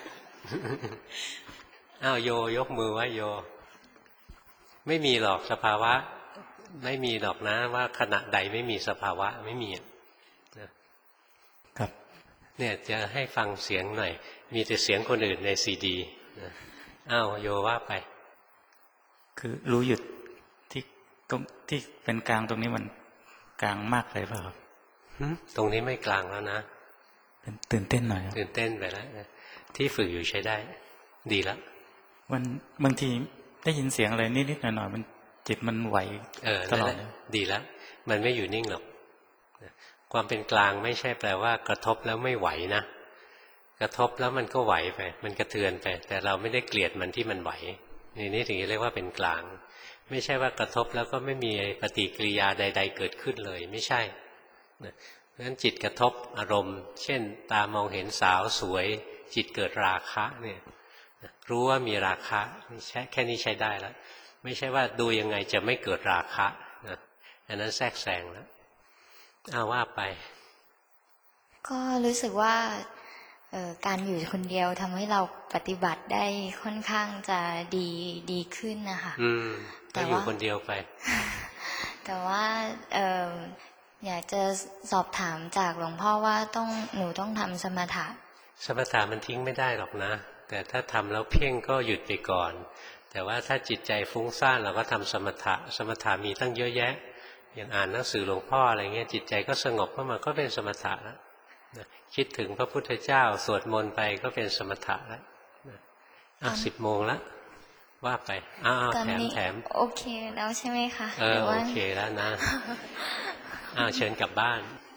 อ้าวโยยกมือไว้โยไม่มีหรอกสภาวะไม่มีหรอกนะว่าขณะใดไม่มีสภาวะไม่มีครับเนี่ยจะให้ฟังเสียงหน่อยมีแต่เสียงคนอื่นในซีดีอ้าวโยว่าไปคือรู้หยุดที่ตรงที่เป็นกลางตรงนี้มันกลางมากเลยเปล่าครับตรงนี้ไม่กลางแล้วนะตื่นเต้นหน่อยตื่นเต้นไปแล้วที่ฝึกอยู่ใช้ได้ดีแล้วมันบางทีได้ยินเสียงอะไรนิดๆหน่อยๆมันจิตมันไหวตลอดดีแล้วมันไม่อยู่นิ่งหรอกความเป็นกลางไม่ใช่แปลว่ากระทบแล้วไม่ไหวนะกระทบแล้วมันก็ไหวไปมันกระเทือนไปแต่เราไม่ได้เกลียดมันที่มันไหวนี่นี่ถึงจะเรียกว่าเป็นกลางไม่ใช่ว่ากระทบแล้วก็ไม่มีปฏิกิริยาใดๆเกิดขึ้นเลยไม่ใช่เพราะฉะนั้นจิตกระทบอารมณ์เช่นตามองเห็นสาวสวยจิตเกิดราคะเนี่ยรู้ว่ามีราคะใช่แค่นี้ใช้ได้แล้วไม่ใช่ว่าดูยังไงจะไม่เกิดราคะนะอันนั้นแทรกแซงแล้วเอาว่าไปก็รู้สึกว่าการอยู่คนเดียวทำให้เราปฏิบัติได้ค่อนข้างจะดีดีขึ้นนะคะแต่อยู่คนเดียวไปแต่ว่าเอออยากจะสอบถามจากหลวงพ่อว่าต้องหนูต้องทำสมถะสมถะมันทิ้งไม่ได้หรอกนะแต่ถ้าทำแล้วเพ่งก็หยุดไปก่อนแต่ว่าถ้าจิตใจฟุ้งซ่านเราก็ทำสมถะสมถะมีตั้งเยอะแยะอย่างอ่านหนังสือหลวงพ่ออะไรเงี้ยจิตใจก็สงบเข้ามาก็เป็นสมถะแล้วคิดถึงพระพุทธเจ้าสวดมนต์ไปก็เป็นสมถะแล้วอ่ะสิบโมงแล้วว่าไปอ้าวแถมแถมโอเคแล้วใช่ไหมคะเออโอเคแล้วนะอ้าวเชิญกลับบ้าน